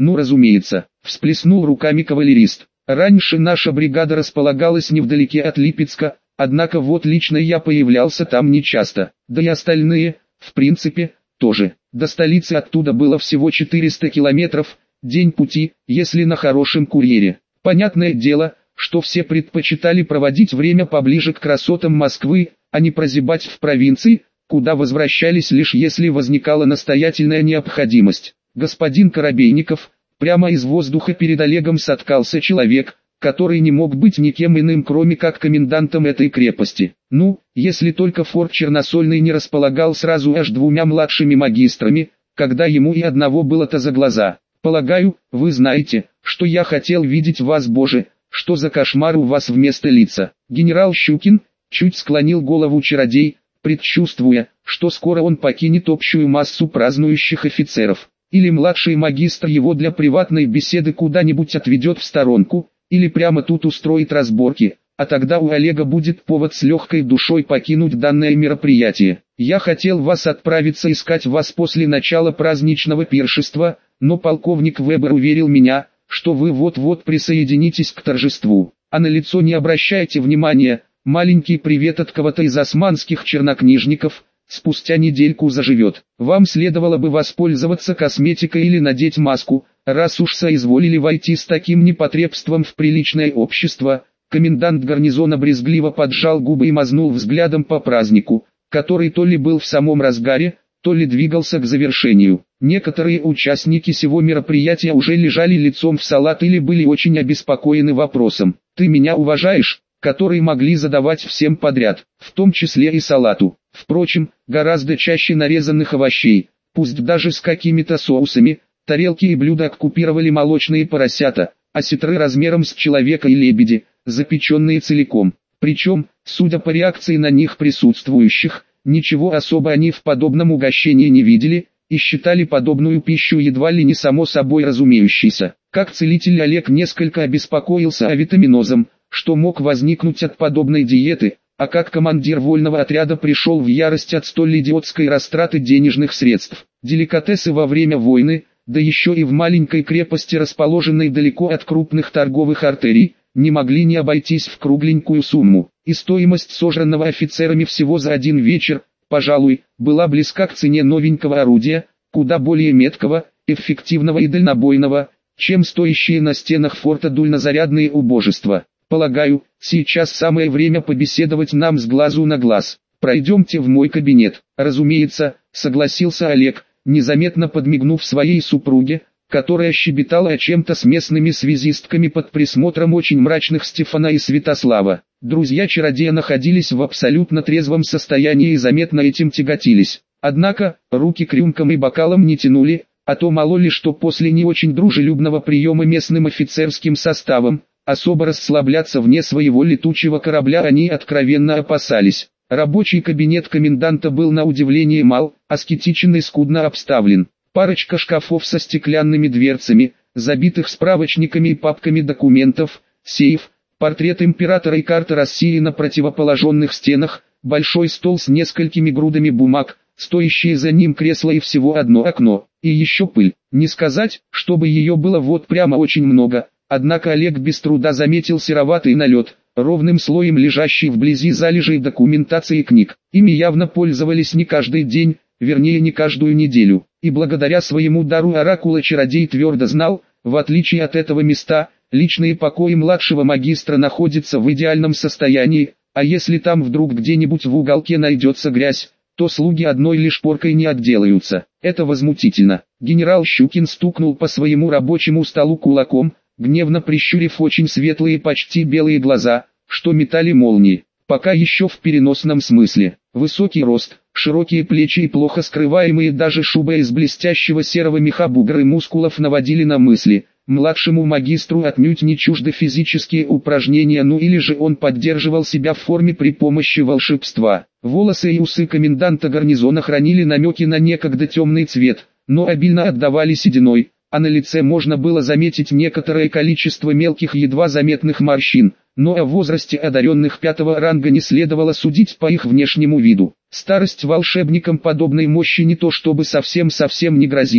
Ну разумеется, всплеснул руками кавалерист. Раньше наша бригада располагалась невдалеке от Липецка, однако вот лично я появлялся там нечасто, да и остальные, в принципе, тоже. До столицы оттуда было всего 400 километров, день пути, если на хорошем курьере. Понятное дело, что все предпочитали проводить время поближе к красотам Москвы, а не прозябать в провинции, куда возвращались лишь если возникала настоятельная необходимость. Господин Коробейников, прямо из воздуха перед Олегом соткался человек, который не мог быть никем иным кроме как комендантом этой крепости. Ну, если только форт Черносольный не располагал сразу аж двумя младшими магистрами, когда ему и одного было-то за глаза. Полагаю, вы знаете, что я хотел видеть вас, Боже, что за кошмар у вас вместо лица. Генерал Щукин, чуть склонил голову чародей, предчувствуя, что скоро он покинет общую массу празднующих офицеров. Или младший магистр его для приватной беседы куда-нибудь отведет в сторонку, или прямо тут устроит разборки, а тогда у Олега будет повод с легкой душой покинуть данное мероприятие. Я хотел вас отправиться искать вас после начала праздничного пиршества, но полковник Вебер уверил меня, что вы вот-вот присоединитесь к торжеству. А на лицо не обращайте внимания, маленький привет от кого-то из османских чернокнижников, спустя недельку заживет. Вам следовало бы воспользоваться косметикой или надеть маску, раз уж соизволили войти с таким непотребством в приличное общество. Комендант гарнизона брезгливо поджал губы и мазнул взглядом по празднику, который то ли был в самом разгаре, то ли двигался к завершению. Некоторые участники сего мероприятия уже лежали лицом в салат или были очень обеспокоены вопросом «Ты меня уважаешь?», который могли задавать всем подряд, в том числе и салату. Впрочем, гораздо чаще нарезанных овощей, пусть даже с какими-то соусами. Тарелки и блюда оккупировали молочные поросята, осетры размером с человека и лебеди, запеченные целиком. Причем, судя по реакции на них присутствующих, ничего особо они в подобном угощении не видели, и считали подобную пищу едва ли не само собой разумеющейся. Как целитель Олег несколько обеспокоился авитаминозом, что мог возникнуть от подобной диеты, а как командир вольного отряда пришел в ярость от столь идиотской растраты денежных средств. Деликатесы во время войны, да еще и в маленькой крепости, расположенной далеко от крупных торговых артерий, не могли не обойтись в кругленькую сумму. И стоимость сожранного офицерами всего за один вечер, пожалуй, была близка к цене новенького орудия, куда более меткого, эффективного и дальнобойного, чем стоящие на стенах форта дульнозарядные убожества. Полагаю, сейчас самое время побеседовать нам с глазу на глаз. Пройдемте в мой кабинет. Разумеется, согласился Олег, незаметно подмигнув своей супруге, которая щебетала о чем-то с местными связистками под присмотром очень мрачных Стефана и Святослава. Друзья чародея находились в абсолютно трезвом состоянии и заметно этим тяготились. Однако, руки к рюмкам и бокалам не тянули, а то мало ли что после не очень дружелюбного приема местным офицерским составом, особо расслабляться вне своего летучего корабля они откровенно опасались. Рабочий кабинет коменданта был на удивление мал, аскетичен и скудно обставлен. Парочка шкафов со стеклянными дверцами, забитых справочниками и папками документов, сейф, портрет императора и карта России на противоположенных стенах, большой стол с несколькими грудами бумаг, стоящие за ним кресло и всего одно окно, и еще пыль. Не сказать, чтобы ее было вот прямо очень много, однако Олег без труда заметил сероватый налет, ровным слоем лежащий вблизи залежей документации и книг. Ими явно пользовались не каждый день, вернее не каждую неделю, и благодаря своему дару оракула чародей твердо знал, в отличие от этого места, личные покои младшего магистра находятся в идеальном состоянии, а если там вдруг где-нибудь в уголке найдется грязь, то слуги одной лишь поркой не отделаются. Это возмутительно. Генерал Щукин стукнул по своему рабочему столу кулаком, гневно прищурив очень светлые почти белые глаза, что метали молнии. Пока еще в переносном смысле. Высокий рост, широкие плечи и плохо скрываемые даже шубой из блестящего серого меха бугры мускулов наводили на мысли. Младшему магистру отнюдь не чужды физические упражнения, ну или же он поддерживал себя в форме при помощи волшебства. Волосы и усы коменданта гарнизона хранили намеки на некогда темный цвет, но обильно отдавали сединой, а на лице можно было заметить некоторое количество мелких едва заметных морщин, но о возрасте одаренных 5-го ранга не следовало судить по их внешнему виду. Старость волшебникам подобной мощи не то чтобы совсем не грозила,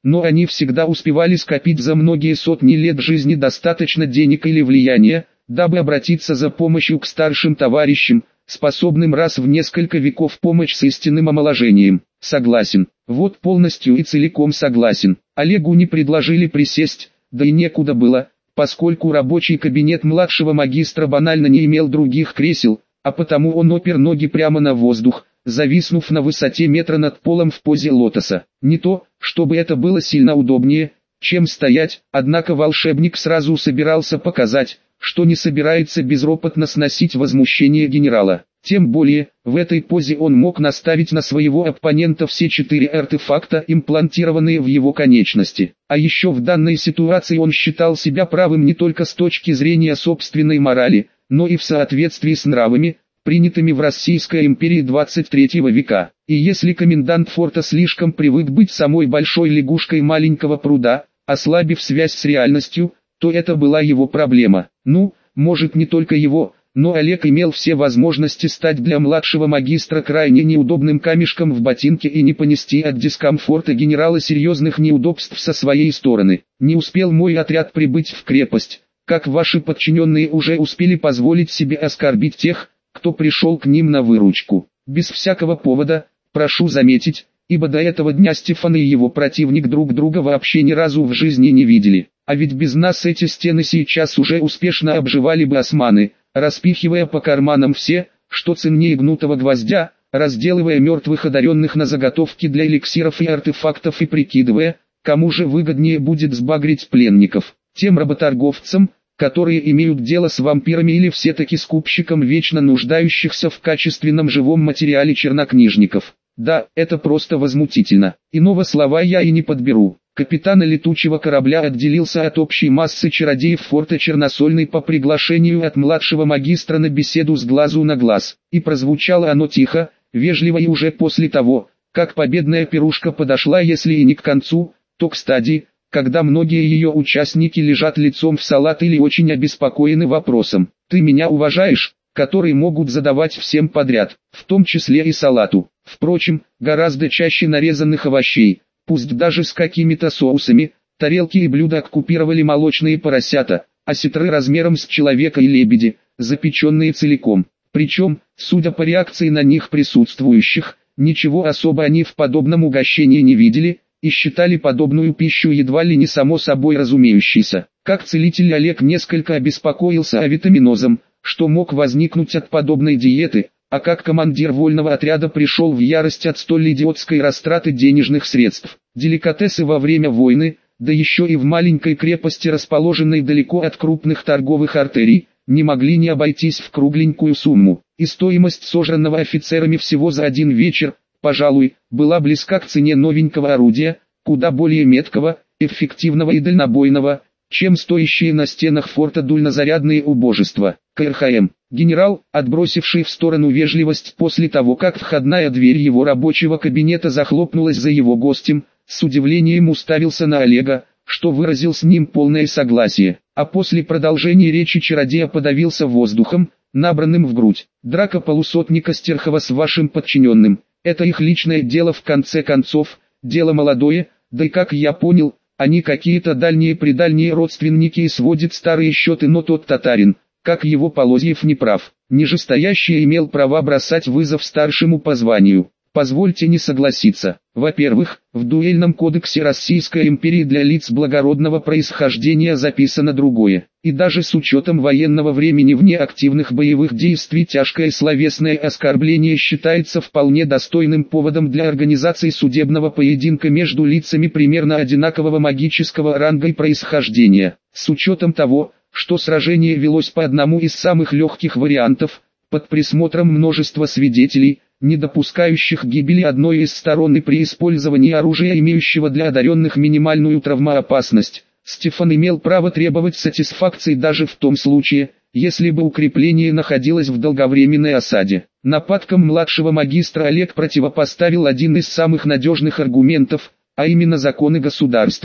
но они всегда успевали скопить за многие сотни лет жизни достаточно денег или влияния, дабы обратиться за помощью к старшим товарищам, способным раз в несколько веков помочь с истинным омоложением. Согласен. Вот полностью и целиком согласен. Олегу не предложили присесть, да и некуда было, поскольку рабочий кабинет младшего магистра банально не имел других кресел, а потому он опер ноги прямо на воздух, зависнув на высоте метра над полом в позе лотоса. Не то, чтобы это было сильно удобнее, чем стоять, однако волшебник сразу собирался показать, что не собирается безропотно сносить возмущение генерала. Тем более, в этой позе он мог наставить на своего оппонента все 4 артефакта, имплантированные в его конечности. А еще в данной ситуации он считал себя правым не только с точки зрения собственной морали, но и в соответствии с нравами, принятыми в Российской империи 23 века. И если комендант форта слишком привык быть самой большой лягушкой маленького пруда, ослабив связь с реальностью, то это была его проблема. Ну, может не только его, но Олег имел все возможности стать для младшего магистра крайне неудобным камешком в ботинке и не понести от дискомфорта генерала серьезных неудобств со своей стороны. Не успел мой отряд прибыть в крепость, как ваши подчиненные уже успели позволить себе оскорбить тех, кто пришел к ним на выручку. Без всякого повода, прошу заметить, ибо до этого дня Стефан и его противник друг друга вообще ни разу в жизни не видели. А ведь без нас эти стены сейчас уже успешно обживали бы османы, распихивая по карманам все, что ценнее гнутого гвоздя, разделывая мертвых одаренных на заготовки для эликсиров и артефактов и прикидывая, кому же выгоднее будет сбагрить пленников. Тем работорговцам, которые имеют дело с вампирами или все-таки скупщиком вечно нуждающихся в качественном живом материале чернокнижников. Да, это просто возмутительно. Иного слова я и не подберу. Капитан летучего корабля отделился от общей массы чародеев форта Черносольный по приглашению от младшего магистра на беседу с глазу на глаз. И прозвучало оно тихо, вежливо и уже после того, как победная пирушка подошла если и не к концу, то к стадии, когда многие ее участники лежат лицом в салат или очень обеспокоены вопросом «Ты меня уважаешь?», который могут задавать всем подряд, в том числе и салату. Впрочем, гораздо чаще нарезанных овощей, пусть даже с какими-то соусами, тарелки и блюда оккупировали молочные поросята, осетры размером с человека и лебеди, запеченные целиком. Причем, судя по реакции на них присутствующих, ничего особо они в подобном угощении не видели, и считали подобную пищу едва ли не само собой разумеющейся. Как целитель Олег несколько обеспокоился авитаминозом, что мог возникнуть от подобной диеты, а как командир вольного отряда пришел в ярость от столь идиотской растраты денежных средств. Деликатесы во время войны, да еще и в маленькой крепости, расположенной далеко от крупных торговых артерий, не могли не обойтись в кругленькую сумму. И стоимость сожранного офицерами всего за один вечер, пожалуй, была близка к цене новенького орудия, куда более меткого, эффективного и дальнобойного, чем стоящие на стенах форта дульнозарядные убожества. КРХМ. Генерал, отбросивший в сторону вежливость после того, как входная дверь его рабочего кабинета захлопнулась за его гостем, с удивлением уставился на Олега, что выразил с ним полное согласие, а после продолжения речи чародея подавился воздухом, набранным в грудь. Драка полусотника Стерхова с вашим подчиненным — это их личное дело, в конце концов, дело молодое, да и как я понял, они какие-то дальние-предальние родственники и сводят старые счеты, но тот татарин, как его Полозьев, не прав. Нижестоящий имел право бросать вызов старшему по званию. Позвольте не согласиться. Во-первых, в дуэльном кодексе Российской империи для лиц благородного происхождения записано другое. И даже с учетом военного времени вне активных боевых действий тяжкое словесное оскорбление считается вполне достойным поводом для организации судебного поединка между лицами примерно одинакового магического ранга и происхождения. С учетом того, что сражение велось по одному из самых легких вариантов, под присмотром множества свидетелей, не допускающих гибели одной из сторон и при использовании оружия, имеющего для одаренных минимальную травмоопасность, Стефан имел право требовать сатисфакции даже в том случае, если бы укрепление находилось в долговременной осаде. Нападкам младшего магистра Олег противопоставил один из самых надежных аргументов, а именно законы государства.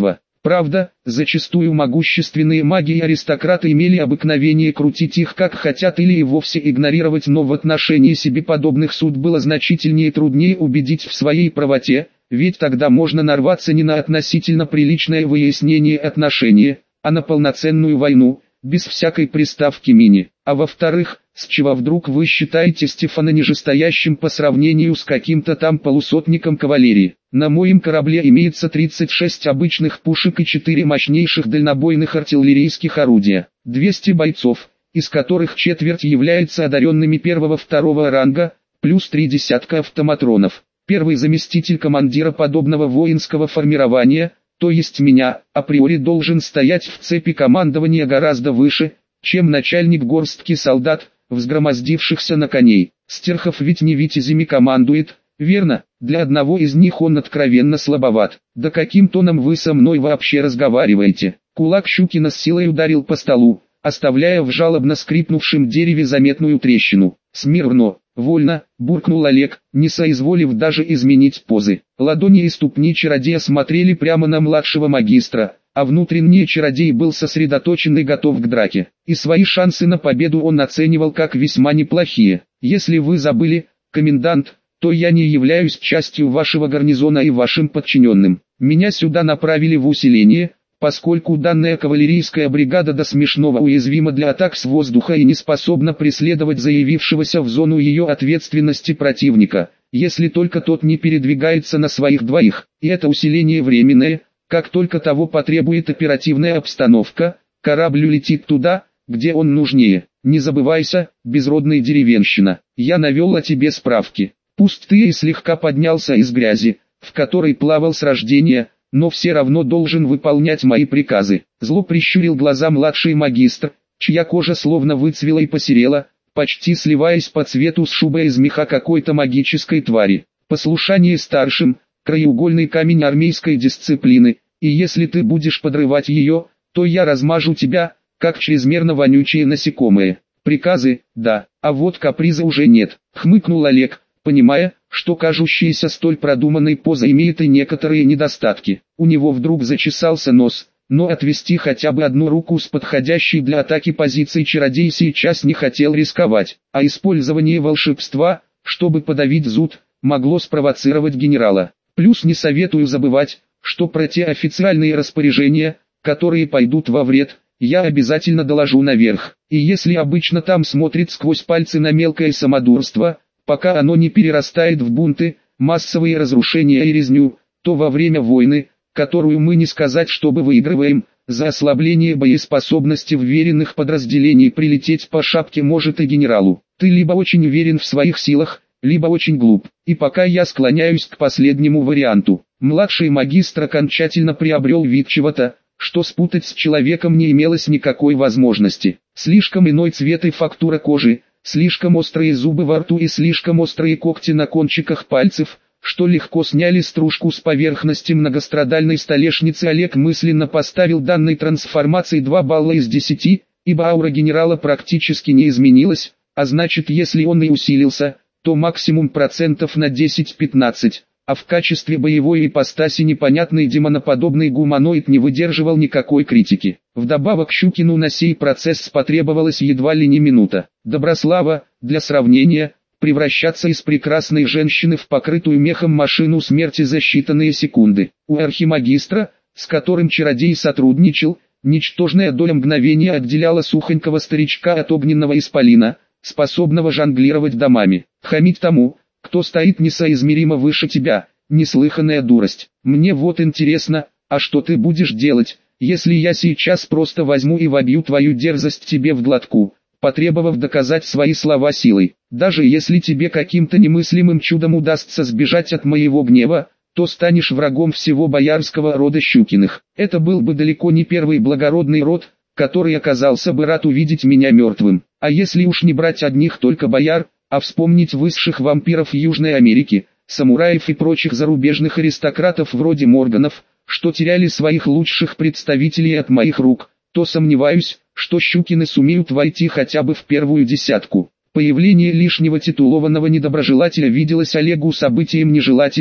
Правда, зачастую могущественные маги и аристократы имели обыкновение крутить их как хотят или и вовсе игнорировать, но в отношении себе подобных суд было значительнее и труднее убедить в своей правоте, ведь тогда можно нарваться не на относительно приличное выяснение отношений, а на полноценную войну, без всякой приставки «мини». А во-вторых, с чего вдруг вы считаете Стефана нижестоящим по сравнению с каким-то там полусотником кавалерии? На моем корабле имеется 36 обычных пушек и 4 мощнейших дальнобойных артиллерийских орудия, 200 бойцов, из которых четверть являются одаренными первого-второго ранга, плюс 3 десятка автоматронов. Первый заместитель командира подобного воинского формирования, то есть меня, априори должен стоять в цепи командования гораздо выше, чем начальник горстки солдат, взгромоздившихся на коней. Стерхов ведь не витязями командует, верно? Для одного из них он откровенно слабоват. Да каким тоном вы со мной вообще разговариваете? Кулак Щукина с силой ударил по столу, оставляя в жалобно скрипнувшем дереве заметную трещину. «Смирно, вольно», — буркнул Олег, не соизволив даже изменить позы. Ладони и ступни чародея смотрели прямо на младшего магистра, а внутренний чародей был сосредоточен и готов к драке. И свои шансы на победу он оценивал как весьма неплохие. «Если вы забыли, комендант, то я не являюсь частью вашего гарнизона и вашим подчиненным. Меня сюда направили в усиление, поскольку данная кавалерийская бригада до смешного уязвима для атак с воздуха и не способна преследовать заявившегося в зону ее ответственности противника, если только тот не передвигается на своих двоих. И это усиление временное, как только того потребует оперативная обстановка, корабль улетит туда, где он нужнее. Не забывайся, безродная деревенщина, я навел о тебе справки. Пусть ты и слегка поднялся из грязи, в которой плавал с рождения, но все равно должен выполнять мои приказы». Зло прищурил глаза младший магистр, чья кожа словно выцвела и посерела, почти сливаясь по цвету с шубой из меха какой-то магической твари. «Послушание старшим — краеугольный камень армейской дисциплины, и если ты будешь подрывать ее, то я размажу тебя, как чрезмерно вонючие насекомые. Приказы, да, а вот каприза уже нет», — хмыкнул Олег, понимая, что кажущаяся столь продуманной поза имеет и некоторые недостатки. У него вдруг зачесался нос, но отвести хотя бы одну руку с подходящей для атаки позиции чародей сейчас не хотел рисковать, а использование волшебства, чтобы подавить зуд, могло спровоцировать генерала. Плюс не советую забывать, что про те официальные распоряжения, которые пойдут во вред, я обязательно доложу наверх. И если обычно там смотрит сквозь пальцы на мелкое самодурство, пока оно не перерастает в бунты, массовые разрушения и резню, то во время войны, которую мы не сказать чтобы выигрываем, за ослабление боеспособности вверенных подразделений прилететь по шапке может и генералу. Ты либо очень уверен в своих силах, либо очень глуп, и пока я склоняюсь к последнему варианту. Младший магистр окончательно приобрел вид чего-то, что спутать с человеком не имелось никакой возможности. Слишком иной цвет и фактура кожи, слишком острые зубы во рту и слишком острые когти на кончиках пальцев, что легко сняли стружку с поверхности многострадальной столешницы. Олег мысленно поставил данной трансформации 2 балла из 10, ибо аура генерала практически не изменилась, а значит если он и усилился, то максимум процентов на 10-15. А в качестве боевой ипостаси непонятный демоноподобный гуманоид не выдерживал никакой критики. Вдобавок Щукину на сей процесс потребовалась едва ли не минута. Доброслава, для сравнения, превращаться из прекрасной женщины в покрытую мехом машину смерти за считанные секунды. У архимагистра, с которым чародей сотрудничал, ничтожная доля мгновения отделяла сухонького старичка от огненного исполина, способного жонглировать домами. Хамить тому, кто стоит несоизмеримо выше тебя, неслыханная дурость. Мне вот интересно, а что ты будешь делать, если я сейчас просто возьму и вобью твою дерзость тебе в глотку, потребовав доказать свои слова силой? Даже если тебе каким-то немыслимым чудом удастся сбежать от моего гнева, то станешь врагом всего боярского рода Щукиных. Это был бы далеко не первый благородный род, который оказался бы рад увидеть меня мертвым. А если уж не брать одних только бояр, а вспомнить высших вампиров Южной Америки, самураев и прочих зарубежных аристократов вроде Морганов, что теряли своих лучших представителей от моих рук, то сомневаюсь, что Щукины сумеют войти хотя бы в первую десятку. Появление лишнего титулованного недоброжелателя виделось Олегу событием нежелательным,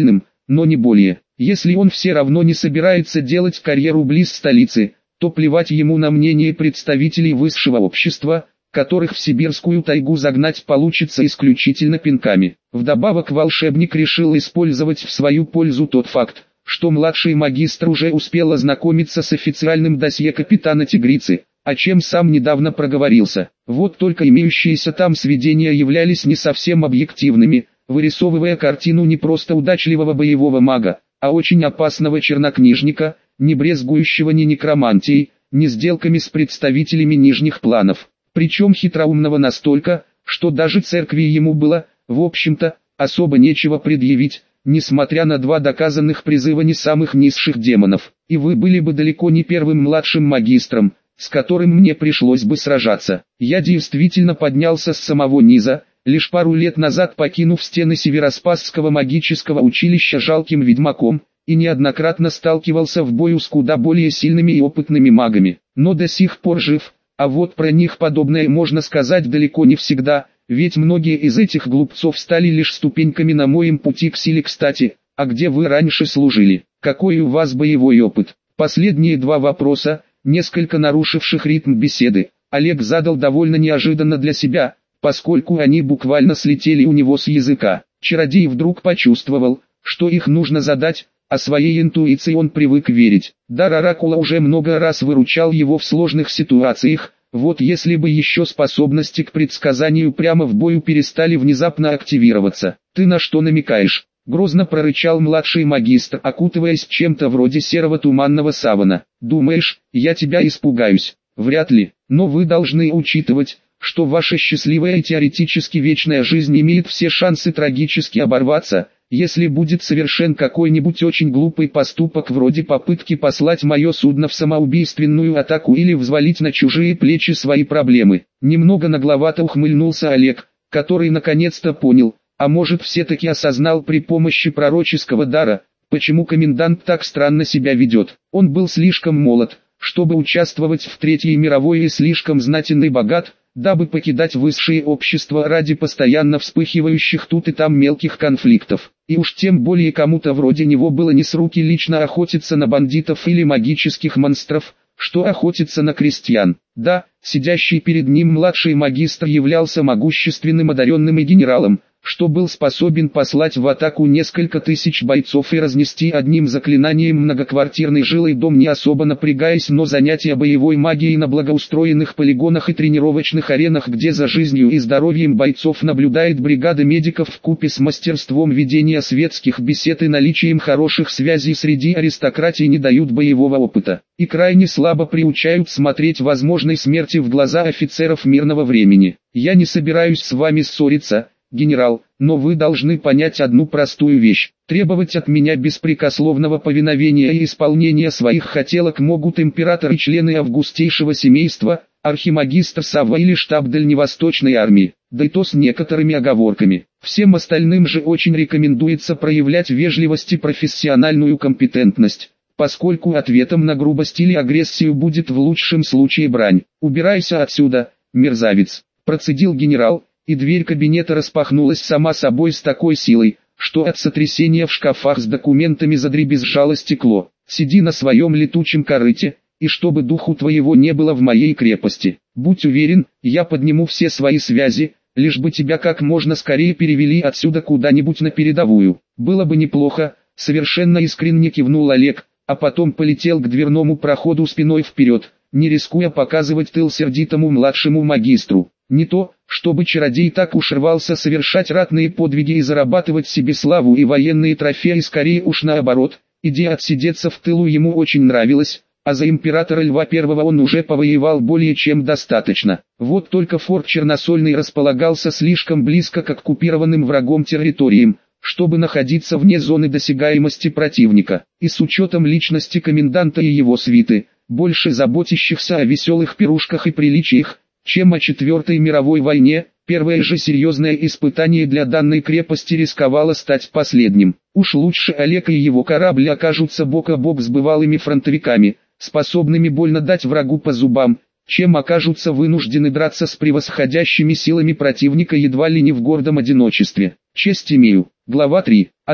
но не более. Если он все равно не собирается делать карьеру близ столицы, то плевать ему на мнение представителей высшего общества, которых в сибирскую тайгу загнать получится исключительно пинками. Вдобавок волшебник решил использовать в свою пользу тот факт, что младший магистр уже успел ознакомиться с официальным досье капитана Тигрицы, о чем сам недавно проговорился. Вот только имеющиеся там сведения являлись не совсем объективными, вырисовывая картину не просто удачливого боевого мага, а очень опасного чернокнижника, не брезгующего ни некромантией, ни сделками с представителями нижних планов. Причем хитроумного настолько, что даже церкви ему было, в общем-то, особо нечего предъявить, несмотря на 2 доказанных призыва не самых низших демонов. И вы были бы далеко не первым младшим магистром, с которым мне пришлось бы сражаться. Я действительно поднялся с самого низа, лишь пару лет назад покинув стены Североспасского магического училища жалким ведьмаком, и неоднократно сталкивался в бою с куда более сильными и опытными магами, но до сих пор жив. А вот про них подобное можно сказать далеко не всегда, ведь многие из этих глупцов стали лишь ступеньками на моем пути к силе. Кстати, а где вы раньше служили? Какой у вас боевой опыт? Последние 2 вопроса, несколько нарушивших ритм беседы, Олег задал довольно неожиданно для себя, поскольку они буквально слетели у него с языка. Чародей вдруг почувствовал, что их нужно задать, а своей интуиции он привык верить. Дар оракула уже много раз выручал его в сложных ситуациях, вот если бы еще способности к предсказанию прямо в бою перестали внезапно активироваться. «Ты на что намекаешь?» — грозно прорычал младший магистр, окутываясь чем-то вроде серого туманного савана. «Думаешь, я тебя испугаюсь? Вряд ли, но вы должны учитывать, что ваша счастливая и теоретически вечная жизнь имеет все шансы трагически оборваться, если будет совершен какой-нибудь очень глупый поступок вроде попытки послать мое судно в самоубийственную атаку или взвалить на чужие плечи свои проблемы». Немного нагловато ухмыльнулся Олег, который наконец-то понял, а может все-таки осознал при помощи пророческого дара, почему комендант так странно себя ведет. Он был слишком молод, чтобы участвовать в Третьей мировой, и слишком знатен и богат, дабы покидать высшее общество ради постоянно вспыхивающих тут и там мелких конфликтов. И уж тем более кому-то вроде него было не с руки лично охотиться на бандитов или магических монстров, что охотиться на крестьян. Да, сидящий перед ним младший магистр являлся могущественным одаренным и генералом, что был способен послать в атаку несколько тысяч бойцов и разнести одним заклинанием многоквартирный жилой дом, не особо напрягаясь, но занятия боевой магией на благоустроенных полигонах и тренировочных аренах, где за жизнью и здоровьем бойцов наблюдает бригада медиков вкупе с мастерством ведения светских бесед и наличием хороших связей среди аристократии, не дают боевого опыта, и крайне слабо приучают смотреть возможной смерти в глаза офицеров мирного времени. Я не собираюсь с вами ссориться, генерал, но вы должны понять одну простую вещь. Требовать от меня беспрекословного повиновения и исполнения своих хотелок могут император и члены августейшего семейства, архимагистр Савва или штаб Дальневосточной армии, да и то с некоторыми оговорками. Всем остальным же очень рекомендуется проявлять вежливость и профессиональную компетентность, поскольку ответом на грубость или агрессию будет в лучшем случае брань. «Убирайся отсюда, мерзавец», — процедил генерал, и дверь кабинета распахнулась сама собой с такой силой, что от сотрясения в шкафах с документами задребезжало стекло. «Сиди на своем летучем корыте, и чтобы духу твоего не было в моей крепости. Будь уверен, я подниму все свои связи, лишь бы тебя как можно скорее перевели отсюда куда-нибудь на передовую». «Было бы неплохо», — совершенно искренне кивнул Олег, а потом полетел к дверному проходу спиной вперед, не рискуя показывать тыл сердитому младшему магистру. Не то, чтобы чародей так уж рвался совершать ратные подвиги и зарабатывать себе славу и военные трофеи, скорее уж наоборот, идея отсидеться в тылу ему очень нравилась, а за императора Льва I он уже повоевал более чем достаточно. Вот только форт Черносольный располагался слишком близко к оккупированным врагом территориям, чтобы находиться вне зоны досягаемости противника, и с учетом личности коменданта и его свиты, больше заботящихся о веселых пирушках и приличиях, чем о Четвертой мировой войне, первое же серьезное испытание для данной крепости рисковало стать последним. Уж лучше Олег и его корабль окажутся бок о бок с бывалыми фронтовиками, способными больно дать врагу по зубам, чем окажутся вынуждены драться с превосходящими силами противника едва ли не в гордом одиночестве. Честь имею. Глава 3. О том,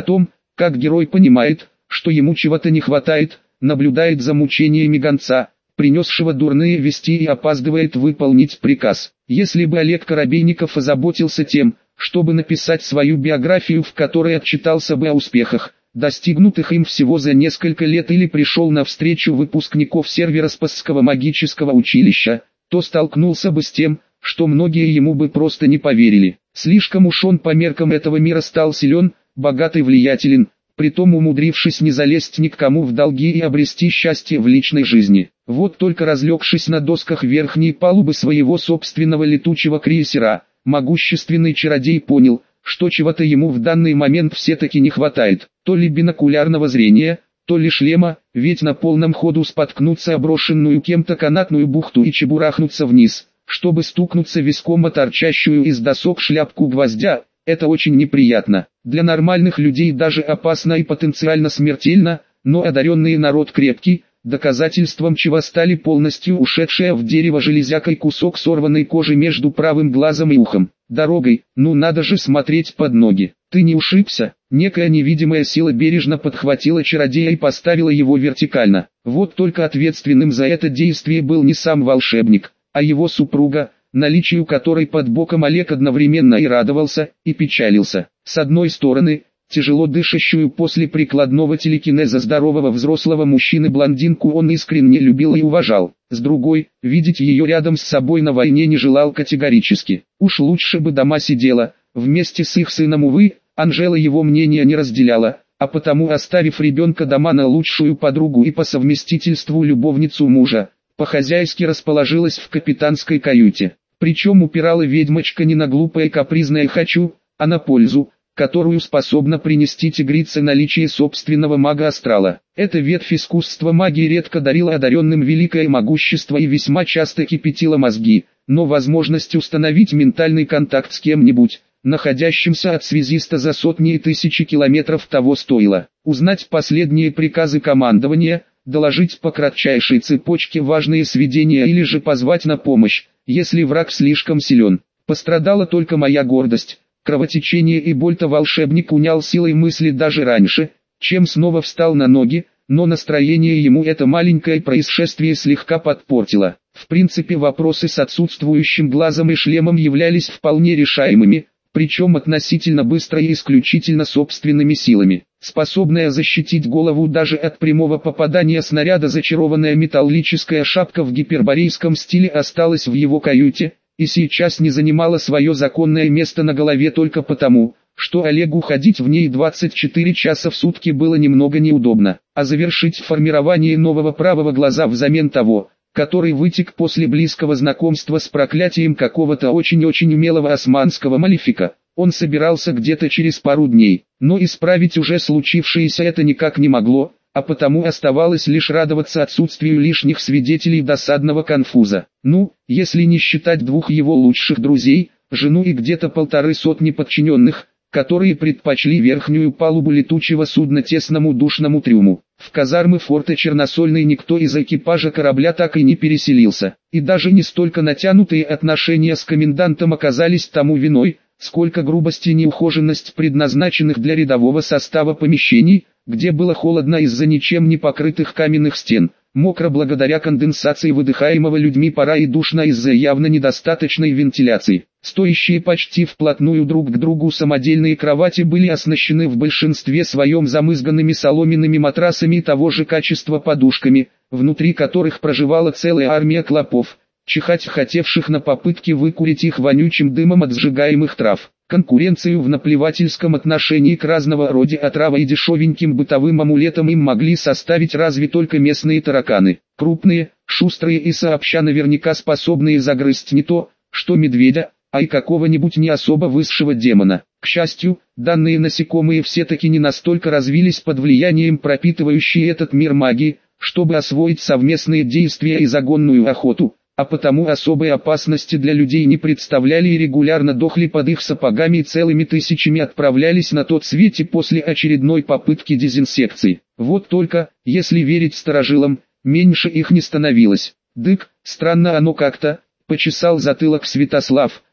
как герой понимает, что ему чего-то не хватает, наблюдает за мучениями гонца, принесшего дурные вести, и опаздывает выполнить приказ. Если бы Олег Коробейников озаботился тем, чтобы написать свою биографию, в которой отчитался бы о успехах, достигнутых им всего за несколько лет, или пришел на встречу выпускников Северо-Спасского магического училища, то столкнулся бы с тем, что многие ему бы просто не поверили. Слишком уж он по меркам этого мира стал силен, богат и влиятелен, притом умудрившись не залезть ни к кому в долги и обрести счастье в личной жизни. Вот только разлегшись на досках верхней палубы своего собственного летучего крейсера, могущественный чародей понял, что чего-то ему в данный момент все-таки не хватает, то ли бинокулярного зрения, то ли шлема, ведь на полном ходу споткнуться о брошенную кем-то канатную бухту и чебурахнуться вниз, чтобы стукнуться виском о торчащую из досок шляпку гвоздя, это очень неприятно. Для нормальных людей даже опасно и потенциально смертельно, но одаренный народ крепкий, доказательством чего стали полностью ушедшая в дерево железякой кусок сорванной кожи между правым глазом и ухом. Дорогой, ну надо же смотреть под ноги. Ты не ушибся? Некая невидимая сила бережно подхватила чародея и поставила его вертикально. Вот только ответственным за это действие был не сам волшебник, а его супруга, наличию которой под боком Олег одновременно и радовался, и печалился. С одной стороны, тяжело дышащую после прикладного телекинеза здорового взрослого мужчины-блондинку он искренне любил и уважал. С другой, видеть ее рядом с собой на войне не желал категорически. Уж лучше бы дома сидела, вместе с их сыном. Увы, Анжела его мнение не разделяла, а потому, оставив ребенка дома на лучшую подругу и по совместительству любовницу мужа, по-хозяйски расположилась в капитанской каюте. Причем упирала ведьмочка не на глупое капризное «хочу», а на пользу, которую способна принести тигрице наличие собственного мага-астрала. Эта ветвь искусства магии редко дарила одаренным великое могущество и весьма часто кипятила мозги, но возможность установить ментальный контакт с кем-нибудь, находящимся от связиста за сотни и тысячи километров, того стоило. Узнать последние приказы командования, доложить по кратчайшей цепочке важные сведения или же позвать на помощь, если враг слишком силен. Пострадала только моя гордость. Кровотечение и боль-то волшебник унял силой мысли даже раньше, чем снова встал на ноги, но настроение ему это маленькое происшествие слегка подпортило. В принципе, вопросы с отсутствующим глазом и шлемом являлись вполне решаемыми, причем относительно быстро и исключительно собственными силами. Способная защитить голову даже от прямого попадания снаряда зачарованная металлическая шапка в гиперборейском стиле осталась в его каюте, и сейчас не занимала свое законное место на голове только потому, что Олегу ходить в ней 24 часа в сутки было немного неудобно, а завершить формирование нового правого глаза взамен того, который вытек после близкого знакомства с проклятием какого-то очень-очень умелого османского малефика, он собирался где-то через пару дней, но исправить уже случившееся это никак не могло, а потому оставалось лишь радоваться отсутствию лишних свидетелей досадного конфуза. Ну, если не считать двух его лучших друзей, жену и где-то 150 подчиненных, которые предпочли верхнюю палубу летучего судна тесному душному трюму. В казармы форта Черносольный никто из экипажа корабля так и не переселился, и даже не столько натянутые отношения с комендантом оказались тому виной, сколько грубость и неухоженность предназначенных для рядового состава помещений, где было холодно из-за ничем не покрытых каменных стен, мокро благодаря конденсации выдыхаемого людьми пара и душно из-за явно недостаточной вентиляции. Стоящие почти вплотную друг к другу самодельные кровати были оснащены в большинстве своем замызганными соломенными матрасами и того же качества подушками, внутри которых проживала целая армия клопов, чихать хотевших на попытки выкурить их вонючим дымом от сжигаемых трав. Конкуренцию в наплевательском отношении к разного рода отравам и дешевеньким бытовым амулетам им могли составить разве только местные тараканы. Крупные, шустрые и сообща наверняка способные загрызть не то, что медведя, а и какого-нибудь не особо высшего демона. К счастью, данные насекомые все-таки не настолько развились под влиянием пропитывающей этот мир магии, чтобы освоить совместные действия и загонную охоту, а потому особой опасности для людей не представляли и регулярно дохли под их сапогами и целыми тысячами отправлялись на тот свет и после очередной попытки дезинсекции. Вот только, если верить старожилам, меньше их не становилось. Дык, странно оно как-то, почесал затылок Святослав,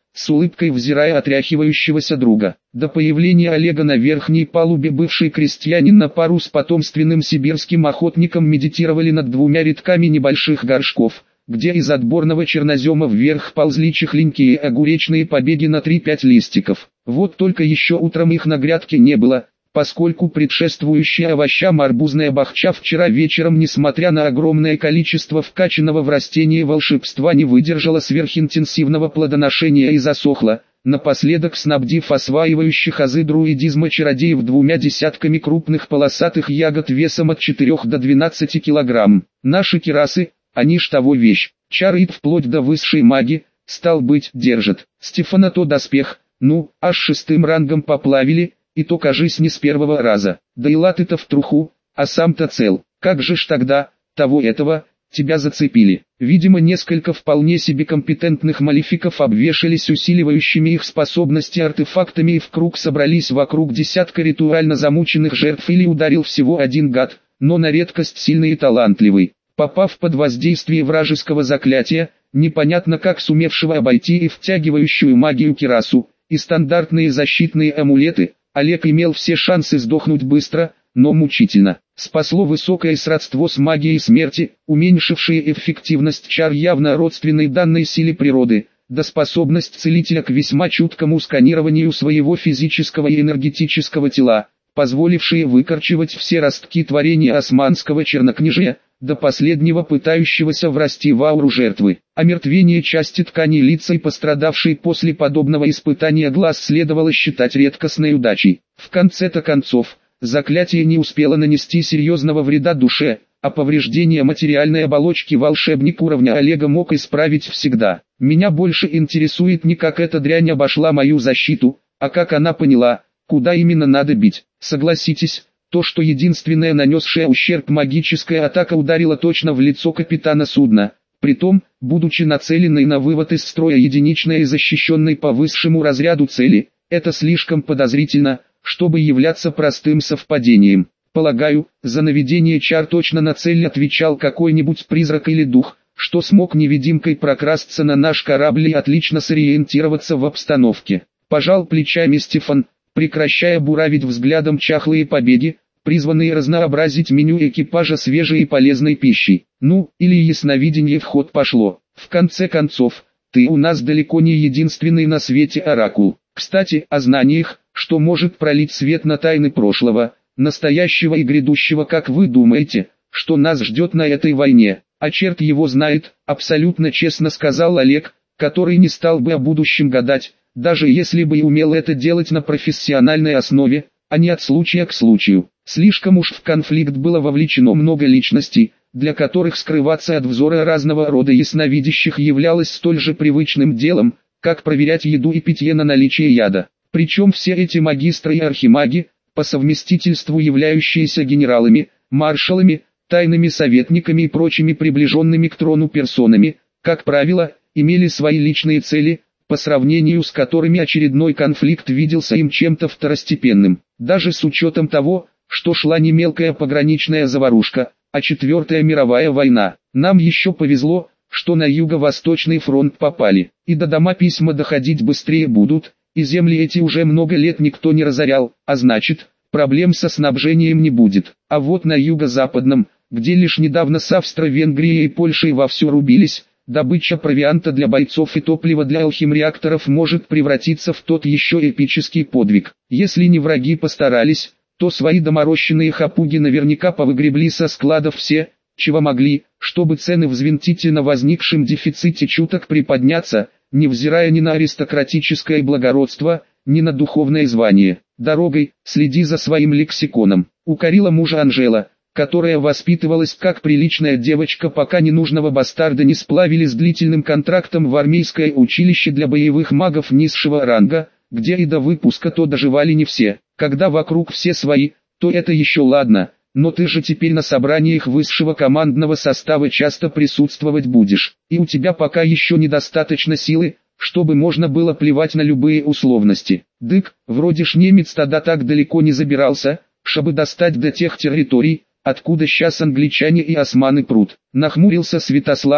с улыбкой взирая отряхивающегося друга. До появления Олега на верхней палубе бывший крестьянин на пару с потомственным сибирским охотником медитировали над двумя рядками небольших горшков, где из отборного чернозема вверх ползли чахленькие огуречные побеги на 3-5 листиков. Вот только еще утром их на грядке не было, поскольку предшествующая овощам арбузная бахча вчера вечером, несмотря на огромное количество вкачанного в растение волшебства, не выдержала сверхинтенсивного плодоношения и засохла, напоследок снабдив осваивающих азы друидизма чародеев 2 десятками крупных полосатых ягод весом от 4 до 12 килограмм. Наши кирасы, они ж того вещь, чары вплоть до высшей маги, стал быть, держат. Стефана то доспех, ну, аж 6-м рангом поплавили, и то, кажись, не с первого раза. Да и латы-то в труху, а сам-то цел. Как же ж тогда, того-этого, тебя зацепили? Видимо, несколько вполне себе компетентных малефиков обвешались усиливающими их способности артефактами и в круг собрались вокруг десятка ритуально замученных жертв, или ударил всего один гад, но на редкость сильный и талантливый. Попав под воздействие вражеского заклятия, непонятно как сумевшего обойти и втягивающую магию кирасу, и стандартные защитные амулеты, Олег имел все шансы сдохнуть быстро, но мучительно. Спасло высокое сродство с магией смерти, уменьшившее эффективность чар явно родственной данной силе природы, да способность целителя к весьма чуткому сканированию своего физического и энергетического тела, позволившие выкорчевать все ростки творения османского чернокнижия, до последнего пытающегося врасти в ауру жертвы. Омертвение части тканей лица и пострадавшей после подобного испытания глаз следовало считать редкостной удачей. В конце-то концов, заклятие не успело нанести серьезного вреда душе, а повреждение материальной оболочки волшебник уровня Олега мог исправить всегда. Меня больше интересует не как эта дрянь обошла мою защиту, а как она поняла, куда именно надо бить. Согласитесь, то, что единственная нанесшая ущерб магическая атака ударила точно в лицо капитана судна, притом, будучи нацеленной на вывод из строя единичной и защищенной по высшему разряду цели, это слишком подозрительно, чтобы являться простым совпадением. Полагаю, за наведение чар точно на цель отвечал какой-нибудь призрак или дух, что смог невидимкой прокрасться на наш корабль и отлично сориентироваться в обстановке. Пожал плечами Стефан, прекращая буравить взглядом чахлые побеги, призванные разнообразить меню экипажа свежей и полезной пищей. Ну, или ясновидение в ход пошло. В конце концов, ты у нас далеко не единственный на свете оракул. Кстати, о знаниях, что может пролить свет на тайны прошлого, настоящего и грядущего. Как вы думаете, что нас ждет на этой войне? А черт его знает, абсолютно честно сказал Олег, который не стал бы о будущем гадать, даже если бы и умел это делать на профессиональной основе, а не от случая к случаю. Слишком уж в конфликт было вовлечено много личностей, для которых скрываться от взора разного рода ясновидящих являлось столь же привычным делом, как проверять еду и питье на наличие яда. Причем все эти магистры и архимаги, по совместительству являющиеся генералами, маршалами, тайными советниками и прочими приближенными к трону персонами, как правило, имели свои личные цели, по сравнению с которыми очередной конфликт виделся им чем-то второстепенным. Даже с учетом того, что шла не мелкая пограничная заварушка, а 4-я мировая война. Нам еще повезло, что на Юго-Восточный фронт попали, и до дома письма доходить быстрее будут, и земли эти уже много лет никто не разорял, а значит, проблем со снабжением не будет. А вот на Юго-Западном, где лишь недавно с Австро-Венгрией и Польшей вовсю рубились, добыча провианта для бойцов и топлива для алхимреакторов может превратиться в тот еще эпический подвиг. Если не враги постарались, то свои доморощенные хапуги наверняка повыгребли со складов все, чего могли, чтобы цены в взвинтительно возникшем дефиците чуток приподняться, невзирая ни на аристократическое благородство, ни на духовное звание. Дорогой, следи за своим лексиконом. Укорила мужа Анжела, которая воспитывалась как приличная девочка, пока ненужного бастарда не сплавили с длительным контрактом в армейское училище для боевых магов низшего ранга, где и до выпуска то доживали не все. Когда вокруг все свои, то это еще ладно, но ты же теперь на собраниях высшего командного состава часто присутствовать будешь, и у тебя пока еще недостаточно силы, чтобы можно было плевать на любые условности. Дык, вроде ж немец тогда так далеко не забирался, чтобы достать до тех территорий, откуда сейчас англичане и османы прут. Нахмурился Святослав,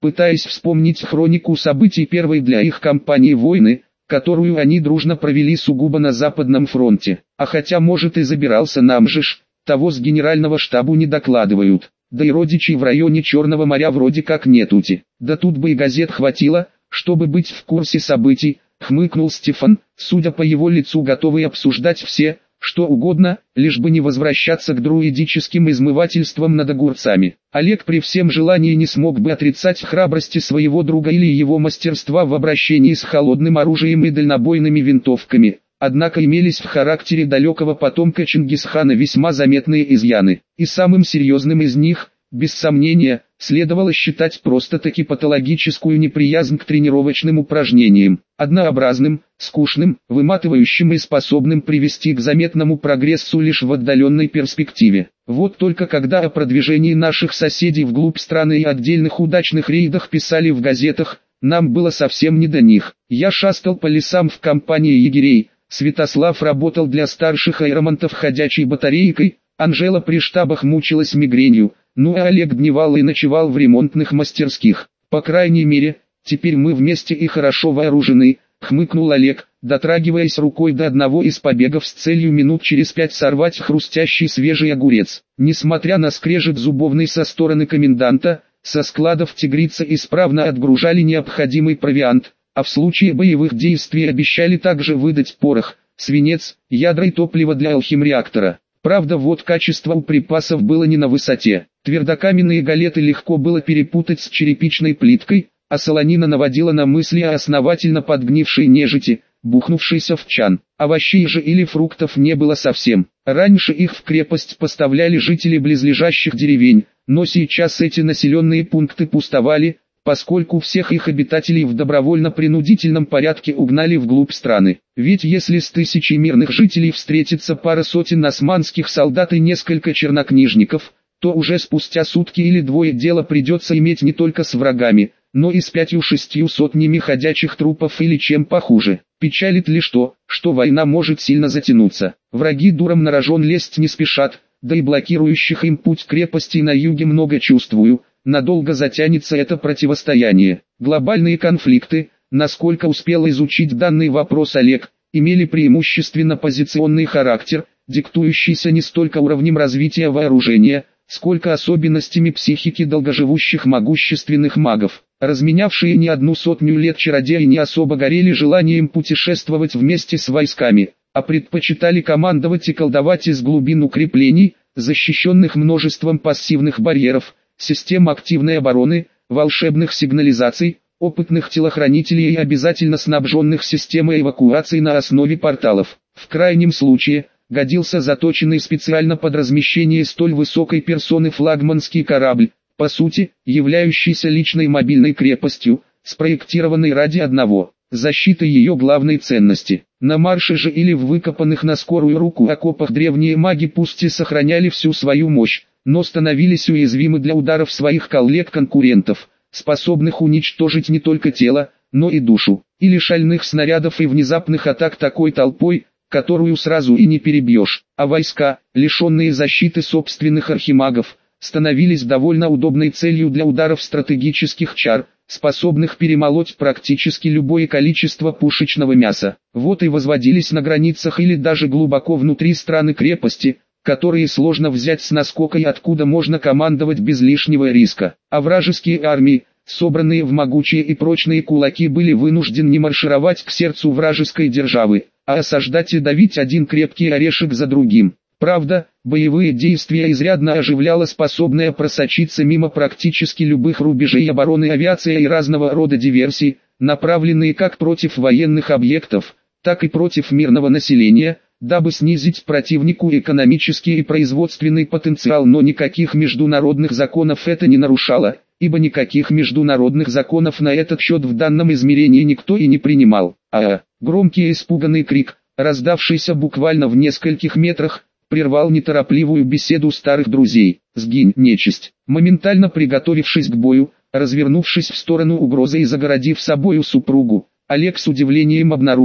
пытаясь вспомнить хронику событий первой для их кампании войны, которую они дружно провели сугубо на Западном фронте. А хотя может и забирался на Мжиш, того с генерального штабу не докладывают. Да и родичей в районе Черного моря вроде как нетути. Да тут бы и газет хватило, чтобы быть в курсе событий, хмыкнул Стефан, судя по его лицу готовый обсуждать все, что угодно, лишь бы не возвращаться к друидическим измывательствам над огурцами. Олег при всем желании не смог бы отрицать храбрости своего друга или его мастерства в обращении с холодным оружием и дальнобойными винтовками. Однако имелись в характере далекого потомка Чингисхана весьма заметные изъяны. И самым серьезным из них, без сомнения, следовало считать просто-таки патологическую неприязнь к тренировочным упражнениям, однообразным, скучным, выматывающим и способным привести к заметному прогрессу лишь в отдаленной перспективе. Вот только когда о продвижении наших соседей вглубь страны и отдельных удачных рейдах писали в газетах, нам было совсем не до них. Я шастал по лесам в компании егерей, Святослав работал для старших аэромонтов ходячей батарейкой, Анжела при штабах мучилась мигренью, ну а Олег дневал и ночевал в ремонтных мастерских. По крайней мере, теперь мы вместе и хорошо вооружены, хмыкнул Олег, дотрагиваясь рукой до одного из побегов с целью минут через 5 сорвать хрустящий свежий огурец. Несмотря на скрежет зубовный со стороны коменданта, со складов тигрицы исправно отгружали необходимый провиант, а в случае боевых действий обещали также выдать порох, свинец, ядра и топливо для алхимреактора. Правда, вот качество у припасов было не на высоте. Твердокаменные галеты легко было перепутать с черепичной плиткой, а солонина наводила на мысли о основательно подгнившей нежити, бухнувшейся в чан. Овощей же или фруктов не было совсем. Раньше их в крепость поставляли жители близлежащих деревень, но сейчас эти населенные пункты пустовали, поскольку всех их обитателей в добровольно-принудительном порядке угнали вглубь страны. Ведь если с 1000 мирных жителей встретится пара сотен османских солдат и несколько чернокнижников, то уже спустя сутки или двое дело придется иметь не только с врагами, но и с 5-6 сотнями ходячих трупов или чем похуже. Печалит лишь то, что война может сильно затянуться. Враги дуром на рожон лезть не спешат, да и блокирующих им путь крепостей на юге много чувствую. Надолго затянется это противостояние. Глобальные конфликты, насколько успел изучить данный вопрос Олег, имели преимущественно позиционный характер, диктующийся не столько уровнем развития вооружения, сколько особенностями психики долгоживущих могущественных магов. Разменявшие не одну сотню лет чародеи не особо горели желанием путешествовать вместе с войсками, а предпочитали командовать и колдовать из глубин укреплений, защищенных множеством пассивных барьеров, систем активной обороны, волшебных сигнализаций, опытных телохранителей и обязательно снабженных системой эвакуации на основе порталов. В крайнем случае, годился заточенный специально под размещение столь высокой персоны флагманский корабль, по сути, являющийся личной мобильной крепостью, спроектированной ради одного – защиты ее главной ценности. На марше же или в выкопанных на скорую руку окопах древние маги пусть и сохраняли всю свою мощь, но становились уязвимы для ударов своих коллег-конкурентов, способных уничтожить не только тело, но и душу, или шальных снарядов и внезапных атак такой толпой, которую сразу и не перебьешь, а войска, лишенные защиты собственных архимагов, становились довольно удобной целью для ударов стратегических чар, способных перемолоть практически любое количество пушечного мяса. Вот и возводились на границах или даже глубоко внутри страны крепости, которые сложно взять с наскока и откуда можно командовать без лишнего риска. А вражеские армии, собранные в могучие и прочные кулаки, были вынуждены не маршировать к сердцу вражеской державы, а осаждать и давить один крепкий орешек за другим. Правда, боевые действия изрядно оживляла способная просочиться мимо практически любых рубежей обороны авиация и разного рода диверсий, направленные как против военных объектов, так и против мирного населения, дабы снизить противнику экономический и производственный потенциал, но никаких международных законов это не нарушало, ибо никаких международных законов на этот счет в данном измерении никто и не принимал. Громкий испуганный крик, раздавшийся буквально в нескольких метрах, прервал неторопливую беседу старых друзей. «Сгинь, нечисть!» Моментально приготовившись к бою, развернувшись в сторону угрозы и загородив собою супругу, Олег с удивлением обнаружил,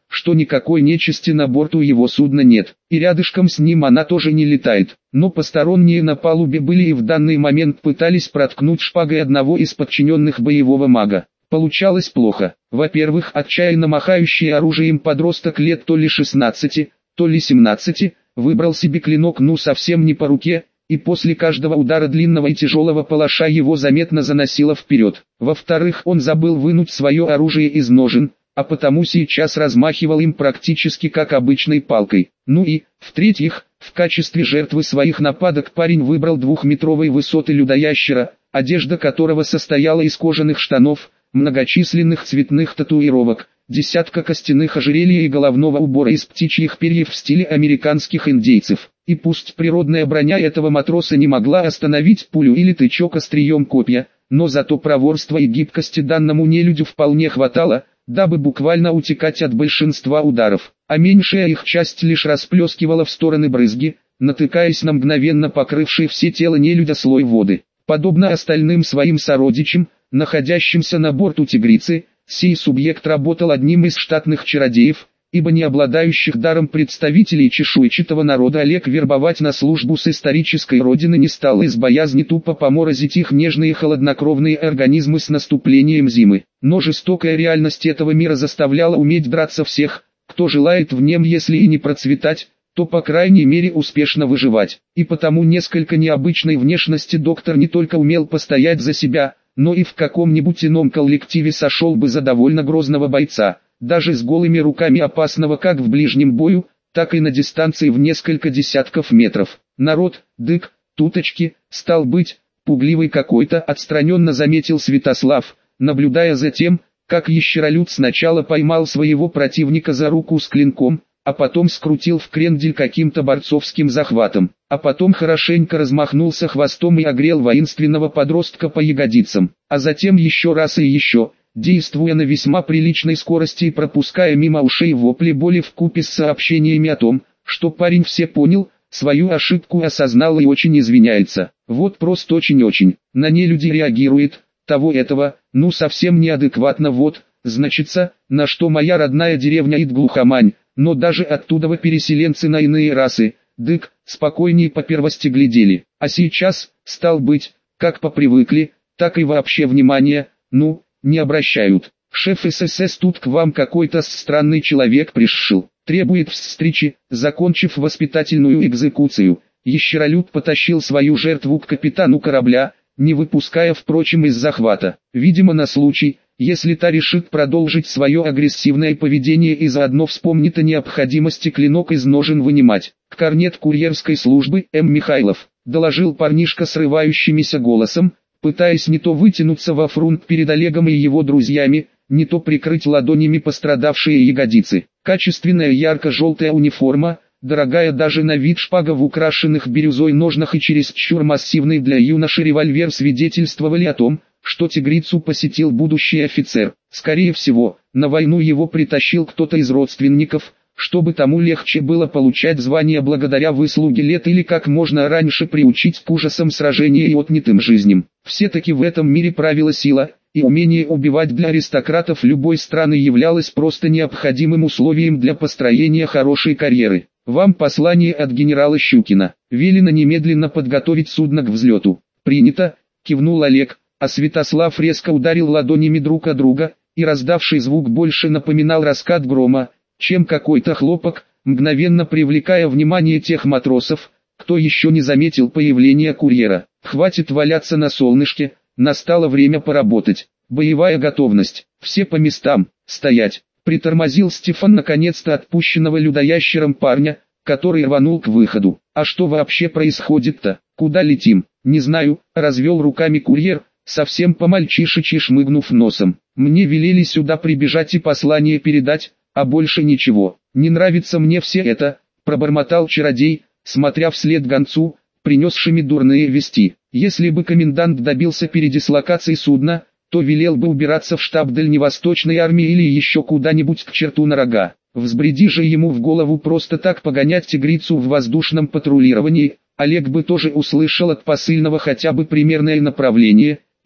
что никакой нечисти на борту его судна нет, и рядышком с ним она тоже не летает. Но посторонние на палубе были и в данный момент пытались проткнуть шпагой одного из подчиненных боевого мага. Получалось плохо. Во-первых, отчаянно махающий оружием подросток лет то ли 16, то ли 17, выбрал себе клинок совсем не по руке, и после каждого удара длинного и тяжелого палаша его заметно заносило вперед. Во-вторых, он забыл вынуть свое оружие из ножен, а потому сейчас размахивал им практически как обычной палкой. И, в-третьих, в качестве жертвы своих нападок парень выбрал 2-метровой высоты людоящера, одежда которого состояла из кожаных штанов, многочисленных цветных татуировок, десятка костяных ожерелья и головного убора из птичьих перьев в стиле американских индейцев. И пусть природная броня этого матроса не могла остановить пулю или тычок острием копья, но зато проворства и гибкости данному нелюдю вполне хватало, дабы буквально утекать от большинства ударов, а меньшая их часть лишь расплескивала в стороны брызги, натыкаясь на мгновенно покрывший все тело нелюдя слой воды. Подобно остальным своим сородичам, находящимся на борту тигрицы, сей субъект работал одним из штатных чародеев, ибо не обладающих даром представителей чешуйчатого народа Олег вербовать на службу с исторической родины не стал из боязни тупо поморозить их нежные холоднокровные организмы с наступлением зимы. Но жестокая реальность этого мира заставляла уметь драться всех, кто желает в нем, если и не процветать, то по крайней мере успешно выживать. И потому несколько необычной внешности доктор не только умел постоять за себя, но и в каком-нибудь ином коллективе сошел бы за довольно грозного бойца, даже с голыми руками опасного как в ближнем бою, так и на дистанции в несколько десятков метров. Народ, дык, туточки, стал быть, пугливый какой-то, отстраненно заметил Святослав, наблюдая за тем, как ящеролюд сначала поймал своего противника за руку с клинком, а потом скрутил в крендель каким-то борцовским захватом, а потом хорошенько размахнулся хвостом и огрел воинственного подростка по ягодицам, а затем еще раз и еще, действуя на весьма приличной скорости и пропуская мимо ушей вопли боли вкупе с сообщениями о том, что парень все понял, свою ошибку осознал и очень извиняется. Вот просто очень-очень, на нелюди реагирует, того-этого, совсем неадекватно вот, значится, на что моя родная деревня Ид-Глухомань, но даже оттуда переселенцы на иные расы, дык, спокойней по первости глядели, а сейчас, стал быть, как попривыкли, так и вообще внимания, не обращают. Шеф ССС, тут к вам какой-то странный человек пришел, требует встречи. Закончив воспитательную экзекуцию, ящеролюд потащил свою жертву к капитану корабля, не выпуская впрочем из захвата, видимо на случай, если та решит продолжить свое агрессивное поведение и заодно вспомнит о необходимости клинок из ножен вынимать. Корнет курьерской службы М. Михайлов, доложил парнишка срывающимися голосом, пытаясь не то вытянуться во фронт перед Олегом и его друзьями, не то прикрыть ладонями пострадавшие ягодицы. Качественная ярко-желтая униформа, дорогая даже на вид шпага в украшенных бирюзой ножнах и чересчур массивный для юноши револьвер свидетельствовали о том, что тигрицу посетил будущий офицер. Скорее всего, на войну его притащил кто-то из родственников, чтобы тому легче было получать звание благодаря выслуге лет или как можно раньше приучить к ужасам сражения и отнятым жизням. Все-таки в этом мире правила сила, и умение убивать для аристократов любой страны являлось просто необходимым условием для построения хорошей карьеры. Вам послание от генерала Щукина. Велено немедленно подготовить судно к взлету. Принято, кивнул Олег. А Святослав резко ударил ладонями друг о друга, и раздавший звук больше напоминал раскат грома, чем какой-то хлопок, мгновенно привлекая внимание тех матросов, кто еще не заметил появления курьера. Хватит валяться на солнышке, настало время поработать. Боевая готовность, все по местам, стоять. Притормозил Стефан наконец-то отпущенного людоящером парня, который рванул к выходу. А что вообще происходит-то? Куда летим? Не знаю, развел руками курьер, совсем по-мальчишечьи шмыгнув носом. Мне велели сюда прибежать и послание передать, а больше ничего. Не нравится мне все это, пробормотал чародей, смотря вслед гонцу, принесшими дурные вести. Если бы комендант добился передислокации судна, то велел бы убираться в штаб Дальневосточной армии или еще куда-нибудь к черту на рога. Взбреди же ему в голову просто так погонять тигрицу в воздушном патрулировании, Олег бы тоже услышал от посыльного хотя бы примерное направление,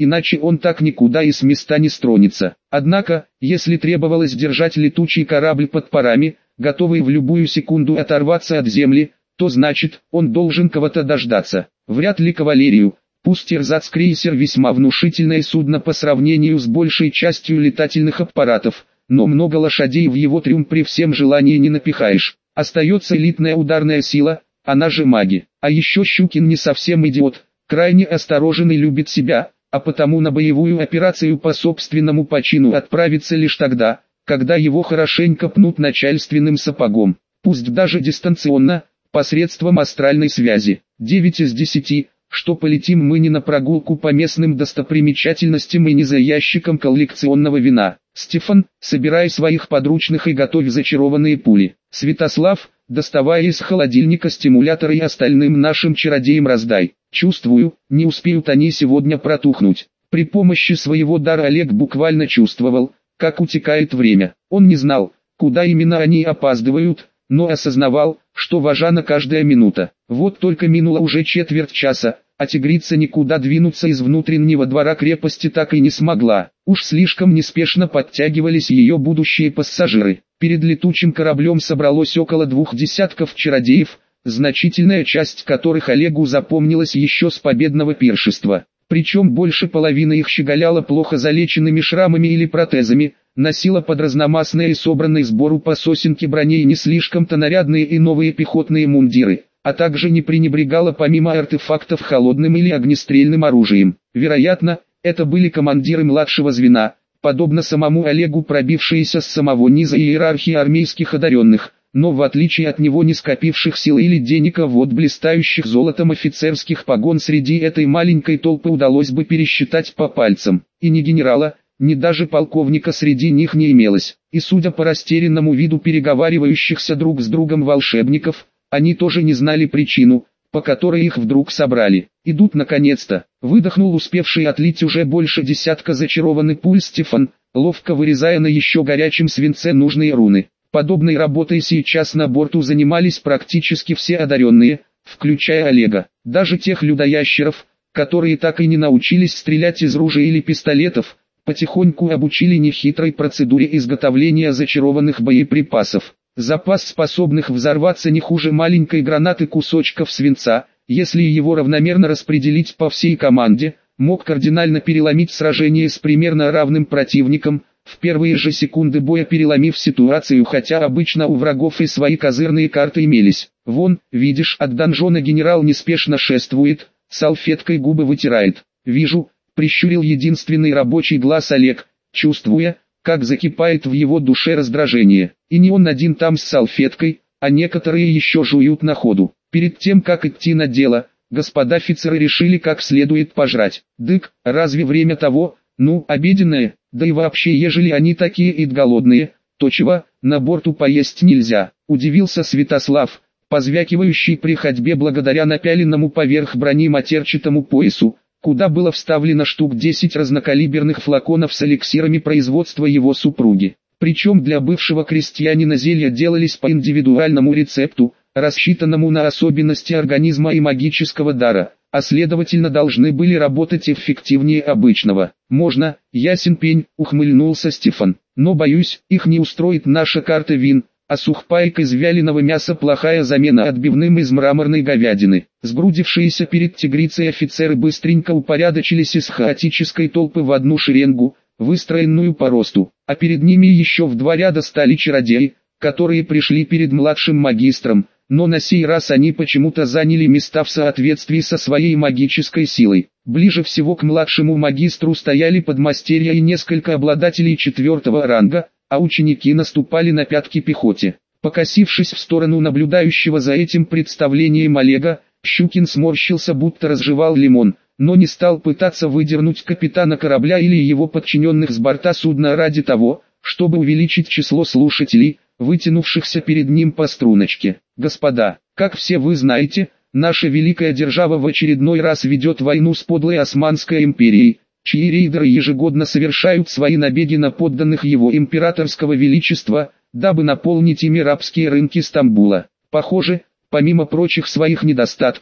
иначе он так никуда и с места не стронется. Однако, если требовалось держать летучий корабль под парами, готовый в любую секунду оторваться от земли, то значит, он должен кого-то дождаться. Вряд ли кавалерию. Пусть эрзац-крейсер весьма внушительное судно по сравнению с большей частью летательных аппаратов, но много лошадей в его трюм при всем желании не напихаешь. Остается элитная ударная сила, она же маги. А еще Щукин не совсем идиот, крайне осторожен и любит себя, а потому на боевую операцию по собственному почину отправится лишь тогда, когда его хорошенько пнут начальственным сапогом. Пусть даже дистанционно, посредством астральной связи. 9 из 10. Что полетим мы не на прогулку по местным достопримечательностям и не за ящиком коллекционного вина. Стефан, собирай своих подручных и готовь зачарованные пули. Святослав, доставай из холодильника стимулятор и остальным нашим чародеям раздай. Чувствую, не успеют они сегодня протухнуть. При помощи своего дара Олег буквально чувствовал, как утекает время. Он не знал, куда именно они опаздывают, но осознавал, что важна каждая минута. Вот только минуло уже четверть часа, а тигрица никуда двинуться из внутреннего двора крепости так и не смогла. Уж слишком неспешно подтягивались ее будущие пассажиры. Перед летучим кораблем собралось около 2 десятков чародеев, значительная часть которых Олегу запомнилась еще с победного пиршества. Причем больше половины их щеголяла плохо залеченными шрамами или протезами, носила под разномастные и собранные сбору по сосенке брони и не слишком-то нарядные и новые пехотные мундиры, а также не пренебрегала помимо артефактов холодным или огнестрельным оружием. Вероятно, это были командиры младшего звена, подобно самому Олегу пробившиеся с самого низа иерархии армейских одаренных, но в отличие от него не скопивших сил или денег, а вот блистающих золотом офицерских погон среди этой маленькой толпы удалось бы пересчитать по пальцам, и ни генерала, ни даже полковника среди них не имелось. И судя по растерянному виду переговаривающихся друг с другом волшебников, они тоже не знали причину, по которой их вдруг собрали. «Идут наконец-то», — выдохнул успевший отлить уже больше десятка зачарованных пуль Стефан, ловко вырезая на еще горячем свинце нужные руны. Подобной работой сейчас на борту занимались практически все одаренные, включая Олега. Даже тех людоящеров, которые так и не научились стрелять из ружей или пистолетов, потихоньку обучили нехитрой процедуре изготовления зачарованных боеприпасов. Запас способных взорваться не хуже маленькой гранаты кусочков свинца, если его равномерно распределить по всей команде, мог кардинально переломить сражение с примерно равным противником, в первые же секунды боя переломив ситуацию, хотя обычно у врагов и свои козырные карты имелись. Вон, видишь, от донжона генерал неспешно шествует, салфеткой губы вытирает. Вижу, прищурил единственный рабочий глаз Олег, чувствуя, как закипает в его душе раздражение. И не он один там с салфеткой, а некоторые еще жуют на ходу. Перед тем как идти на дело, господа офицеры решили как следует пожрать. Дык, разве время того, обеденное, да и вообще ежели они такие и голодные, то чего, на борту поесть нельзя, удивился Святослав, позвякивающий при ходьбе благодаря напяленному поверх брони матерчатому поясу, куда было вставлено штук 10 разнокалиберных флаконов с эликсирами производства его супруги. Причем для бывшего крестьянина зелья делались по индивидуальному рецепту, рассчитанному на особенности организма и магического дара, а следовательно должны были работать эффективнее обычного. «Можно, ясен пень», — ухмыльнулся Стефан, — «но боюсь, их не устроит наша карта вин, а сухпайк из вяленого мяса плохая замена отбивным из мраморной говядины». Сгрудившиеся перед тигрицей офицеры быстренько упорядочились из хаотической толпы в одну шеренгу, выстроенную по росту, а перед ними еще в 2 ряда стали чародеи, которые пришли перед младшим магистром, но на сей раз они почему-то заняли места в соответствии со своей магической силой. Ближе всего к младшему магистру стояли подмастерья и несколько обладателей 4-го ранга, а ученики наступали на пятки пехоте. Покосившись в сторону наблюдающего за этим представлением Олега, Щукин сморщился, будто разжевал лимон, но не стал пытаться выдернуть капитана корабля или его подчиненных с борта судна ради того, чтобы увеличить число слушателей, вытянувшихся перед ним по струночке. «Господа, как все вы знаете, наша великая держава в очередной раз ведет войну с подлой Османской империей, чьи рейдеры ежегодно совершают свои набеги на подданных его императорского величества, дабы наполнить ими рабские рынки Стамбула. Похоже, помимо прочих своих недостатков,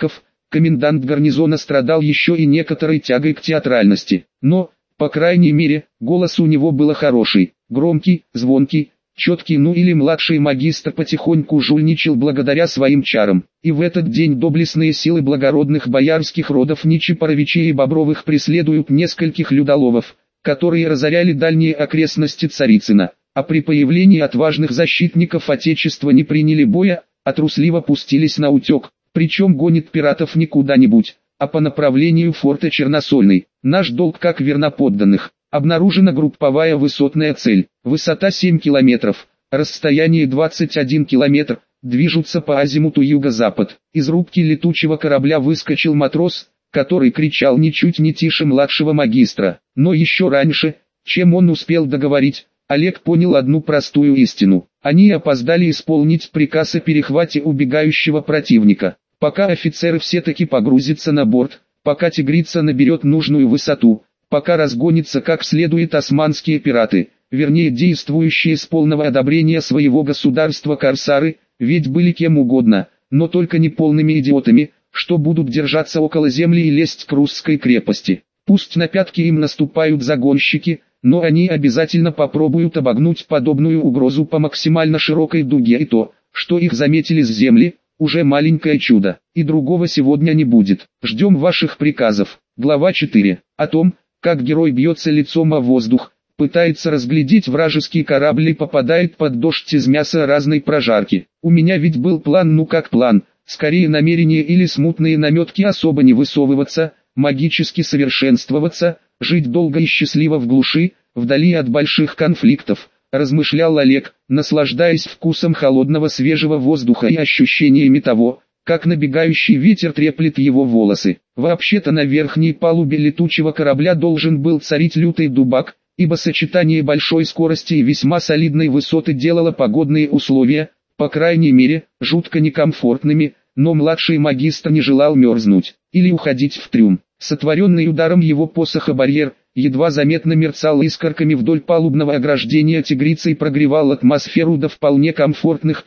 комендант гарнизона страдал еще и некоторой тягой к театральности. Но, по крайней мере, голос у него был хороший, громкий, звонкий, четкий, ну или младший магистр потихоньку жульничал благодаря своим чарам. И в этот день доблестные силы благородных боярских родов Ничипоровичей и Бобровых преследуют нескольких людоловов, которые разоряли дальние окрестности Царицына, а при появлении отважных защитников Отечества не приняли боя, а трусливо пустились на утек, причем гонит пиратов не куда-нибудь, а по направлению форта Черносольный. Наш долг как верноподданных. Обнаружена групповая высотная цель, высота 7 километров, расстояние 21 километр, движутся по азимуту юго-запад. Из рубки летучего корабля выскочил матрос, который кричал ничуть не тише младшего магистра. Но еще раньше, чем он успел договорить, Олег понял одну простую истину. Они опоздали исполнить приказ о перехвате убегающего противника. Пока офицеры все-таки погрузятся на борт, пока тигрица наберет нужную высоту, пока разгонятся как следует османские пираты, вернее действующие с полного одобрения своего государства корсары, ведь были кем угодно, но только не полными идиотами, что будут держаться около земли и лезть к русской крепости. Пусть на пятки им наступают загонщики, но они обязательно попробуют обогнуть подобную угрозу по максимально широкой дуге, и то, что их заметили с земли, уже маленькое чудо, и другого сегодня не будет. Ждем ваших приказов. Глава 4. О том, как герой бьется лицом о воздух, пытается разглядеть вражеский корабль и попадает под дождь из мяса разной прожарки. У меня ведь был план, ну как план, скорее намерение или смутные наметки особо не высовываться, магически совершенствоваться, жить долго и счастливо в глуши, вдали от больших конфликтов, размышлял Олег, наслаждаясь вкусом холодного свежего воздуха и ощущениями того, как набегающий ветер треплет его волосы. Вообще-то на верхней палубе летучего корабля должен был царить лютый дубак, ибо сочетание большой скорости и весьма солидной высоты делало погодные условия, по крайней мере, жутко некомфортными, но младший магистр не желал мерзнуть или уходить в трюм. Сотворенный ударом его посоха барьер, едва заметно мерцал искорками вдоль палубного ограждения тигрицы и прогревал атмосферу до вполне комфортных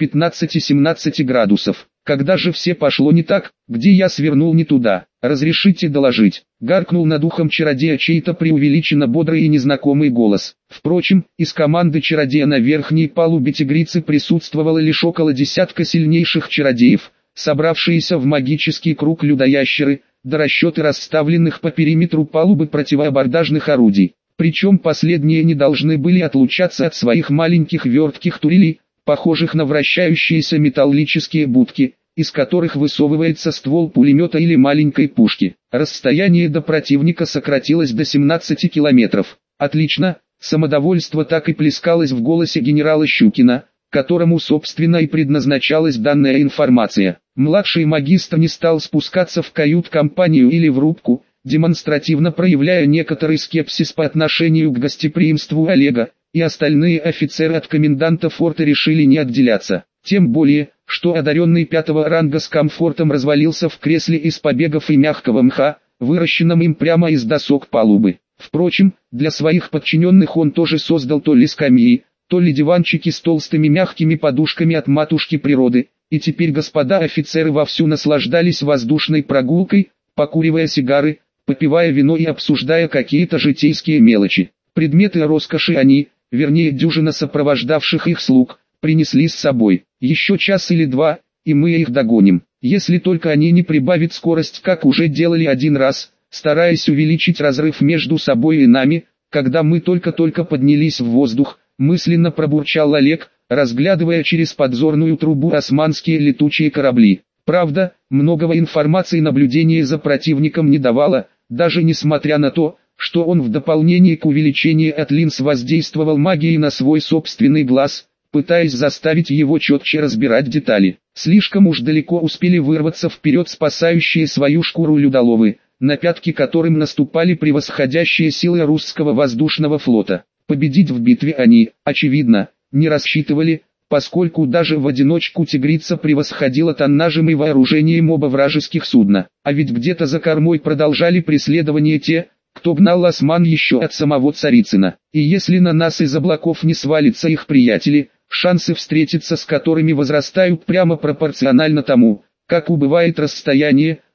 15-17 градусов. Когда же все пошло не так, где я свернул не туда, разрешите доложить, гаркнул над ухом чародея чей-то преувеличенно бодрый и незнакомый голос. Впрочем, из команды чародея на верхней палубе тигрицы присутствовало лишь около десятка сильнейших чародеев, собравшиеся в магический круг людоящеры, до расчеты расставленных по периметру палубы противоабордажных орудий. Причем последние не должны были отлучаться от своих маленьких вертких турелей, похожих на вращающиеся металлические будки, из которых высовывается ствол пулемета или маленькой пушки. Расстояние до противника сократилось до 17 километров. Отлично, самодовольство так и плескалось в голосе генерала Щукина, которому собственно и предназначалась данная информация. Младший магистр не стал спускаться в кают-компанию или в рубку, демонстративно проявляя некоторый скепсис по отношению к гостеприимству Олега, и остальные офицеры от коменданта форта решили не отделяться. Тем более, что одаренный 5-го ранга с комфортом развалился в кресле из побегов и мягкого мха, выращенном им прямо из досок палубы. Впрочем, для своих подчиненных он тоже создал то ли скамьи, то ли диванчики с толстыми мягкими подушками от матушки природы, и теперь господа офицеры вовсю наслаждались воздушной прогулкой, покуривая сигары, попивая вино и обсуждая какие-то житейские мелочи. Предметы роскоши они, вернее дюжина сопровождавших их слуг, принесли с собой. Еще час или два, и мы их догоним, если только они не прибавят скорость, как уже делали один раз, стараясь увеличить разрыв между собой и нами, когда мы только-только поднялись в воздух, мысленно пробурчал Олег, разглядывая через подзорную трубу османские летучие корабли. Правда, многого информации наблюдение за противником не давало, даже несмотря на то, что он в дополнение к увеличению от линз воздействовал магией на свой собственный глаз, пытаясь заставить его четче разбирать детали. Слишком уж далеко успели вырваться вперед спасающие свою шкуру людоловы, на пятки которым наступали превосходящие силы русского воздушного флота. Победить в битве они, очевидно, не рассчитывали, поскольку даже в одиночку тигрица превосходила тоннажем и вооружением оба вражеских судна. А ведь где-то за кормой продолжали преследование те, кто гнал осман еще от самого Царицына. И если на нас из облаков не свалятся их приятели, шансы встретиться с которыми возрастают прямо пропорционально тому, как убывает расстояние,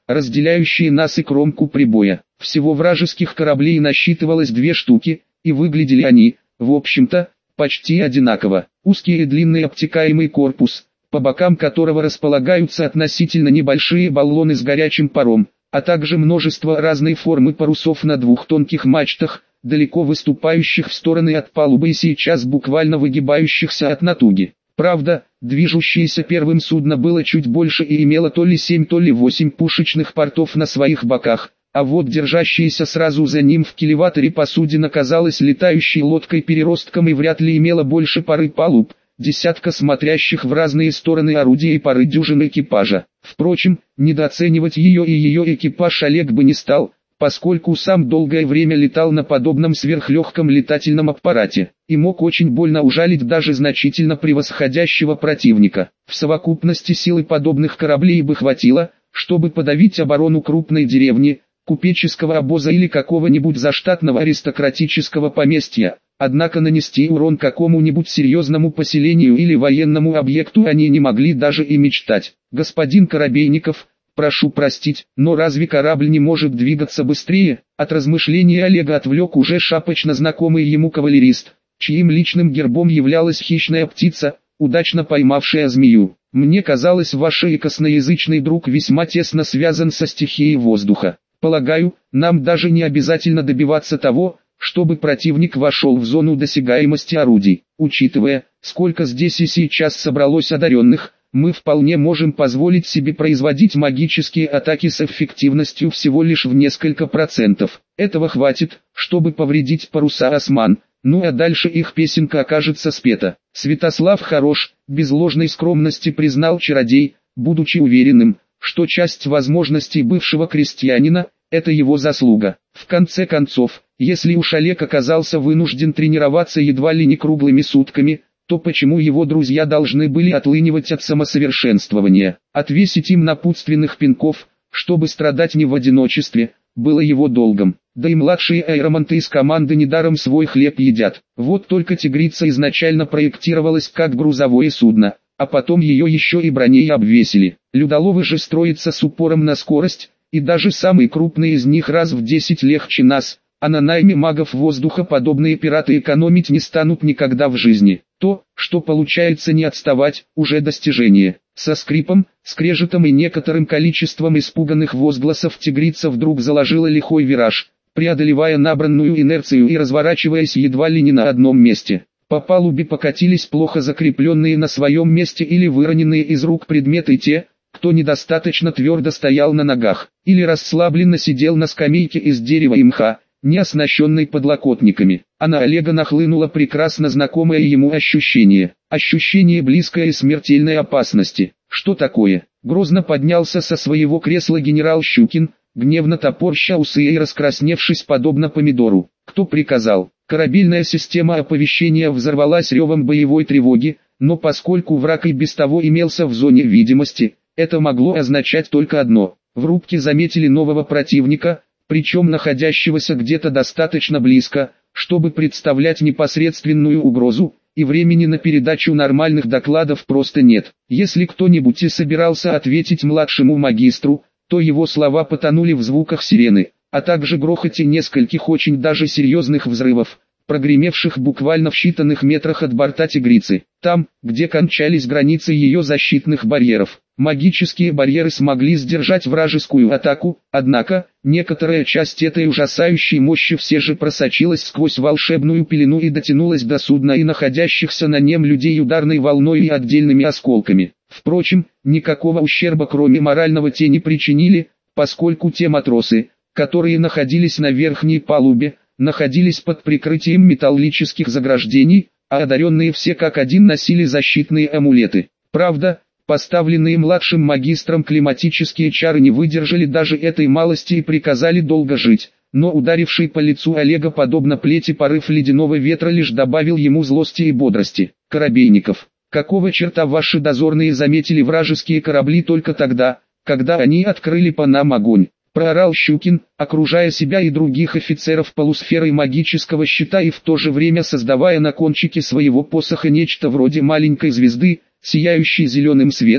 разделяющие нас и кромку прибоя. Всего вражеских кораблей насчитывалось 2 штуки, и выглядели они, в общем-то, почти одинаково. Узкий и длинный обтекаемый корпус, по бокам которого располагаются относительно небольшие баллоны с горячим паром, а также множество разной формы парусов на 2 тонких мачтах, далеко выступающих в стороны от палубы и сейчас буквально выгибающихся от натуги. Правда, движущееся первым судно было чуть больше и имело то ли 7, то ли 8 пушечных портов на своих боках, а вот держащаяся сразу за ним в кильваторе посудина казалась летающей лодкой-переростком и вряд ли имела больше пары палуб, десятка смотрящих в разные стороны орудия и пары дюжин экипажа. Впрочем, недооценивать ее и ее экипаж Олег бы не стал, поскольку сам долгое время летал на подобном сверхлегком летательном аппарате, и мог очень больно ужалить даже значительно превосходящего противника. В совокупности силы подобных кораблей бы хватило, чтобы подавить оборону крупной деревни, купеческого обоза или какого-нибудь заштатного аристократического поместья, однако нанести урон какому-нибудь серьезному поселению или военному объекту они не могли даже и мечтать. «Господин Коробейников, прошу простить, но разве корабль не может двигаться быстрее?» От размышлений Олега отвлек уже шапочно знакомый ему кавалерист, чьим личным гербом являлась хищная птица, удачно поймавшая змею. «Мне казалось, ваш косноязычный друг весьма тесно связан со стихией воздуха. Полагаю, нам даже не обязательно добиваться того, чтобы противник вошел в зону досягаемости орудий. Учитывая, сколько здесь и сейчас собралось одаренных, мы вполне можем позволить себе производить магические атаки с эффективностью всего лишь в несколько процентов. Этого хватит, чтобы повредить паруса осман, ну а дальше их песенка окажется спета». «Святослав хорош», без ложной скромности признал чародей, будучи уверенным, что часть возможностей бывшего крестьянина – это его заслуга. В конце концов, если уж Олег оказался вынужден тренироваться едва ли не круглыми сутками, то почему его друзья должны были отлынивать от самосовершенствования? Отвесить им напутственных пинков, чтобы страдать не в одиночестве, было его долгом. Да и младшие аэромонты из команды недаром свой хлеб едят. Вот только «Тигрица» изначально проектировалась как грузовое судно, а потом ее еще и броней обвесили. Людоловы же строятся с упором на скорость, и даже самые крупные из них раз в 10 легче нас, а на найме магов воздуха подобные пираты экономить не станут никогда в жизни. То, что получается не отставать, уже достижение. Со скрипом, скрежетом и некоторым количеством испуганных возгласов «Тигрица» вдруг заложила лихой вираж, преодолевая набранную инерцию и разворачиваясь едва ли не на одном месте. По палубе покатились плохо закрепленные на своем месте или выроненные из рук предметы те, кто недостаточно твердо стоял на ногах, или расслабленно сидел на скамейке из дерева и мха, не оснащенной подлокотниками. А на Олега нахлынуло прекрасно знакомое ему ощущение. Ощущение близкой и смертельной опасности. Что такое? Грозно поднялся со своего кресла генерал Щукин, гневно топорща усы и раскрасневшись подобно помидору. Кто приказал? Корабельная система оповещения взорвалась ревом боевой тревоги, но поскольку враг и без того имелся в зоне видимости, это могло означать только одно. В рубке заметили нового противника, причем находящегося где-то достаточно близко, чтобы представлять непосредственную угрозу, и времени на передачу нормальных докладов просто нет. Если кто-нибудь и собирался ответить младшему магистру, то его слова потонули в звуках сирены, а также грохоте нескольких очень даже серьезных взрывов, прогремевших буквально в считанных метрах от борта «Тигрицы». Там, где кончались границы ее защитных барьеров, магические барьеры смогли сдержать вражескую атаку, однако, некоторая часть этой ужасающей мощи все же просочилась сквозь волшебную пелену и дотянулась до судна и находящихся на нем людей ударной волной и отдельными осколками. Впрочем, никакого ущерба кроме морального те не причинили, поскольку те матросы, которые находились на верхней палубе, находились под прикрытием металлических заграждений, а одаренные все как один носили защитные амулеты. Правда, поставленные младшим магистром климатические чары не выдержали даже этой малости и приказали долго жить, но ударивший по лицу Олега подобно плети порыв ледяного ветра лишь добавил ему злости и бодрости. «Коробейников, какого черта ваши дозорные заметили вражеские корабли только тогда, когда они открыли по нам огонь?» Проорал Щукин, окружая себя и других офицеров полусферой магического щита и в то же время создавая на кончике своего посоха нечто вроде маленькой звезды, сияющей зеленым светом,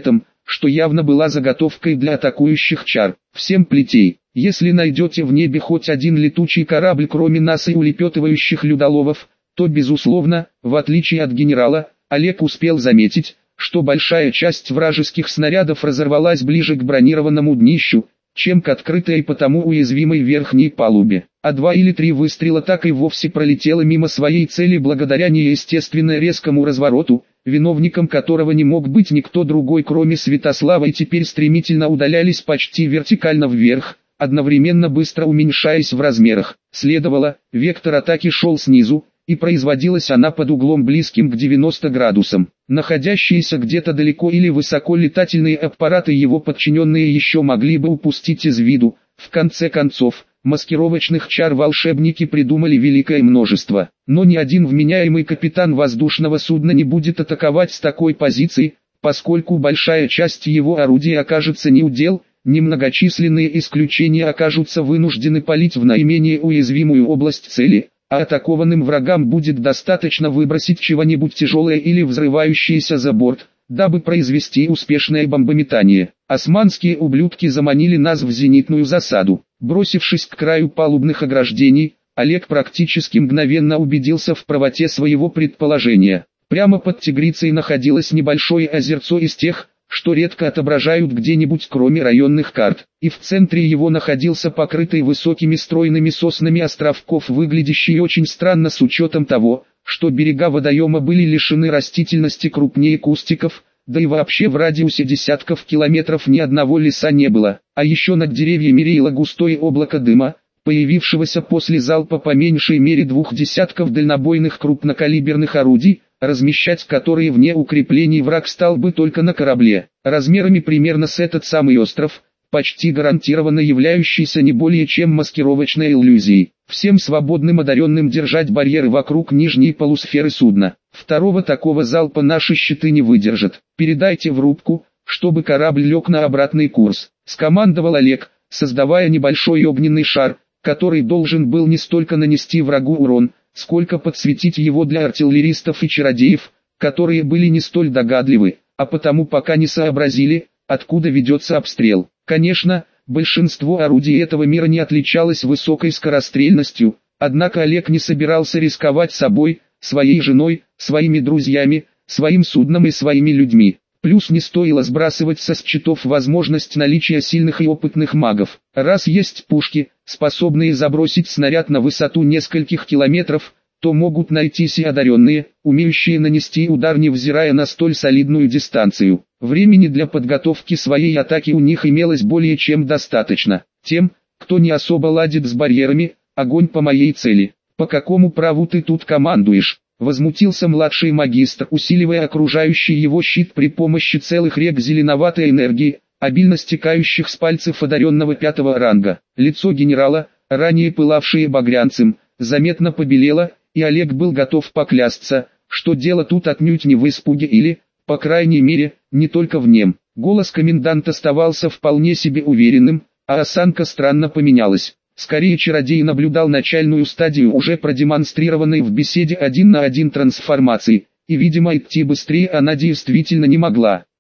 что явно была заготовкой для атакующих чар. Всем плетей. Если найдете в небе хоть один летучий корабль кроме нас и улепетывающих людоловов, то безусловно, в отличие от генерала, Олег успел заметить, что большая часть вражеских снарядов разорвалась ближе к бронированному днищу, чем к открытой и потому уязвимой верхней палубе. А 2 или 3 выстрела так и вовсе пролетело мимо своей цели благодаря неестественно резкому развороту, виновником которого не мог быть никто другой кроме Святослава, и теперь стремительно удалялись почти вертикально вверх, одновременно быстро уменьшаясь в размерах. Следовало, вектор атаки шел снизу, и производилась она под углом близким к 90 градусам. Находящиеся где-то далеко или высоко летательные аппараты его подчиненные еще могли бы упустить из виду. В конце концов, маскировочных чар волшебники придумали великое множество. Но ни один вменяемый капитан воздушного судна не будет атаковать с такой позиции, поскольку большая часть его орудий окажется неудел, немногочисленные исключения окажутся вынуждены палить в наименее уязвимую область цели, а атакованным врагам будет достаточно выбросить чего-нибудь тяжелое или взрывающееся за борт, дабы произвести успешное бомбометание. Османские ублюдки заманили нас в зенитную засаду. Бросившись к краю палубных ограждений, Олег практически мгновенно убедился в правоте своего предположения. Прямо под Тигрицей находилось небольшое озерцо из тех, что редко отображают где-нибудь кроме районных карт, и в центре его находился покрытый высокими стройными соснами островков, выглядящий очень странно с учетом того, что берега водоема были лишены растительности крупнее кустиков, да и вообще в радиусе десятков километров ни одного леса не было, а еще над деревьями реяло густое облако дыма, появившегося после залпа по меньшей мере 2 десятков дальнобойных крупнокалиберных орудий, размещать которые вне укреплений враг стал бы только на корабле, размерами примерно с этот самый остров, почти гарантированно являющийся не более чем маскировочной иллюзией. Всем свободным одаренным держать барьеры вокруг нижней полусферы судна. Второго такого залпа наши щиты не выдержат. Передайте в рубку, чтобы корабль лег на обратный курс, скомандовал Олег, создавая небольшой огненный шар, который должен был не столько нанести врагу урон, сколько подсветить его для артиллеристов и чародеев, которые были не столь догадливы, а потому пока не сообразили, откуда ведется обстрел. Конечно, большинство орудий этого мира не отличалось высокой скорострельностью, однако Олег не собирался рисковать собой, своей женой, своими друзьями, своим судном и своими людьми. Плюс не стоило сбрасывать со счетов возможность наличия сильных и опытных магов. Раз есть пушки, способные забросить снаряд на высоту нескольких километров, то могут найтись и одаренные, умеющие нанести удар невзирая на столь солидную дистанцию. Времени для подготовки своей атаки у них имелось более чем достаточно. Тем, кто не особо ладит с барьерами, огонь по моей цели. «По какому праву ты тут командуешь?» Возмутился младший магистр, усиливая окружающий его щит при помощи целых рек зеленоватой энергии, обильно стекающих с пальцев одаренного 5-го ранга. Лицо генерала, ранее пылавшее багрянцем, заметно побелело, и Олег был готов поклясться, что дело тут отнюдь не в испуге или, по крайней мере, не только в нем. Голос коменданта оставался вполне себе уверенным, а осанка странно поменялась. Скорее чародей наблюдал начальную стадию уже продемонстрированной в беседе 1 на 1 трансформации, и видимо идти быстрее она действительно не могла.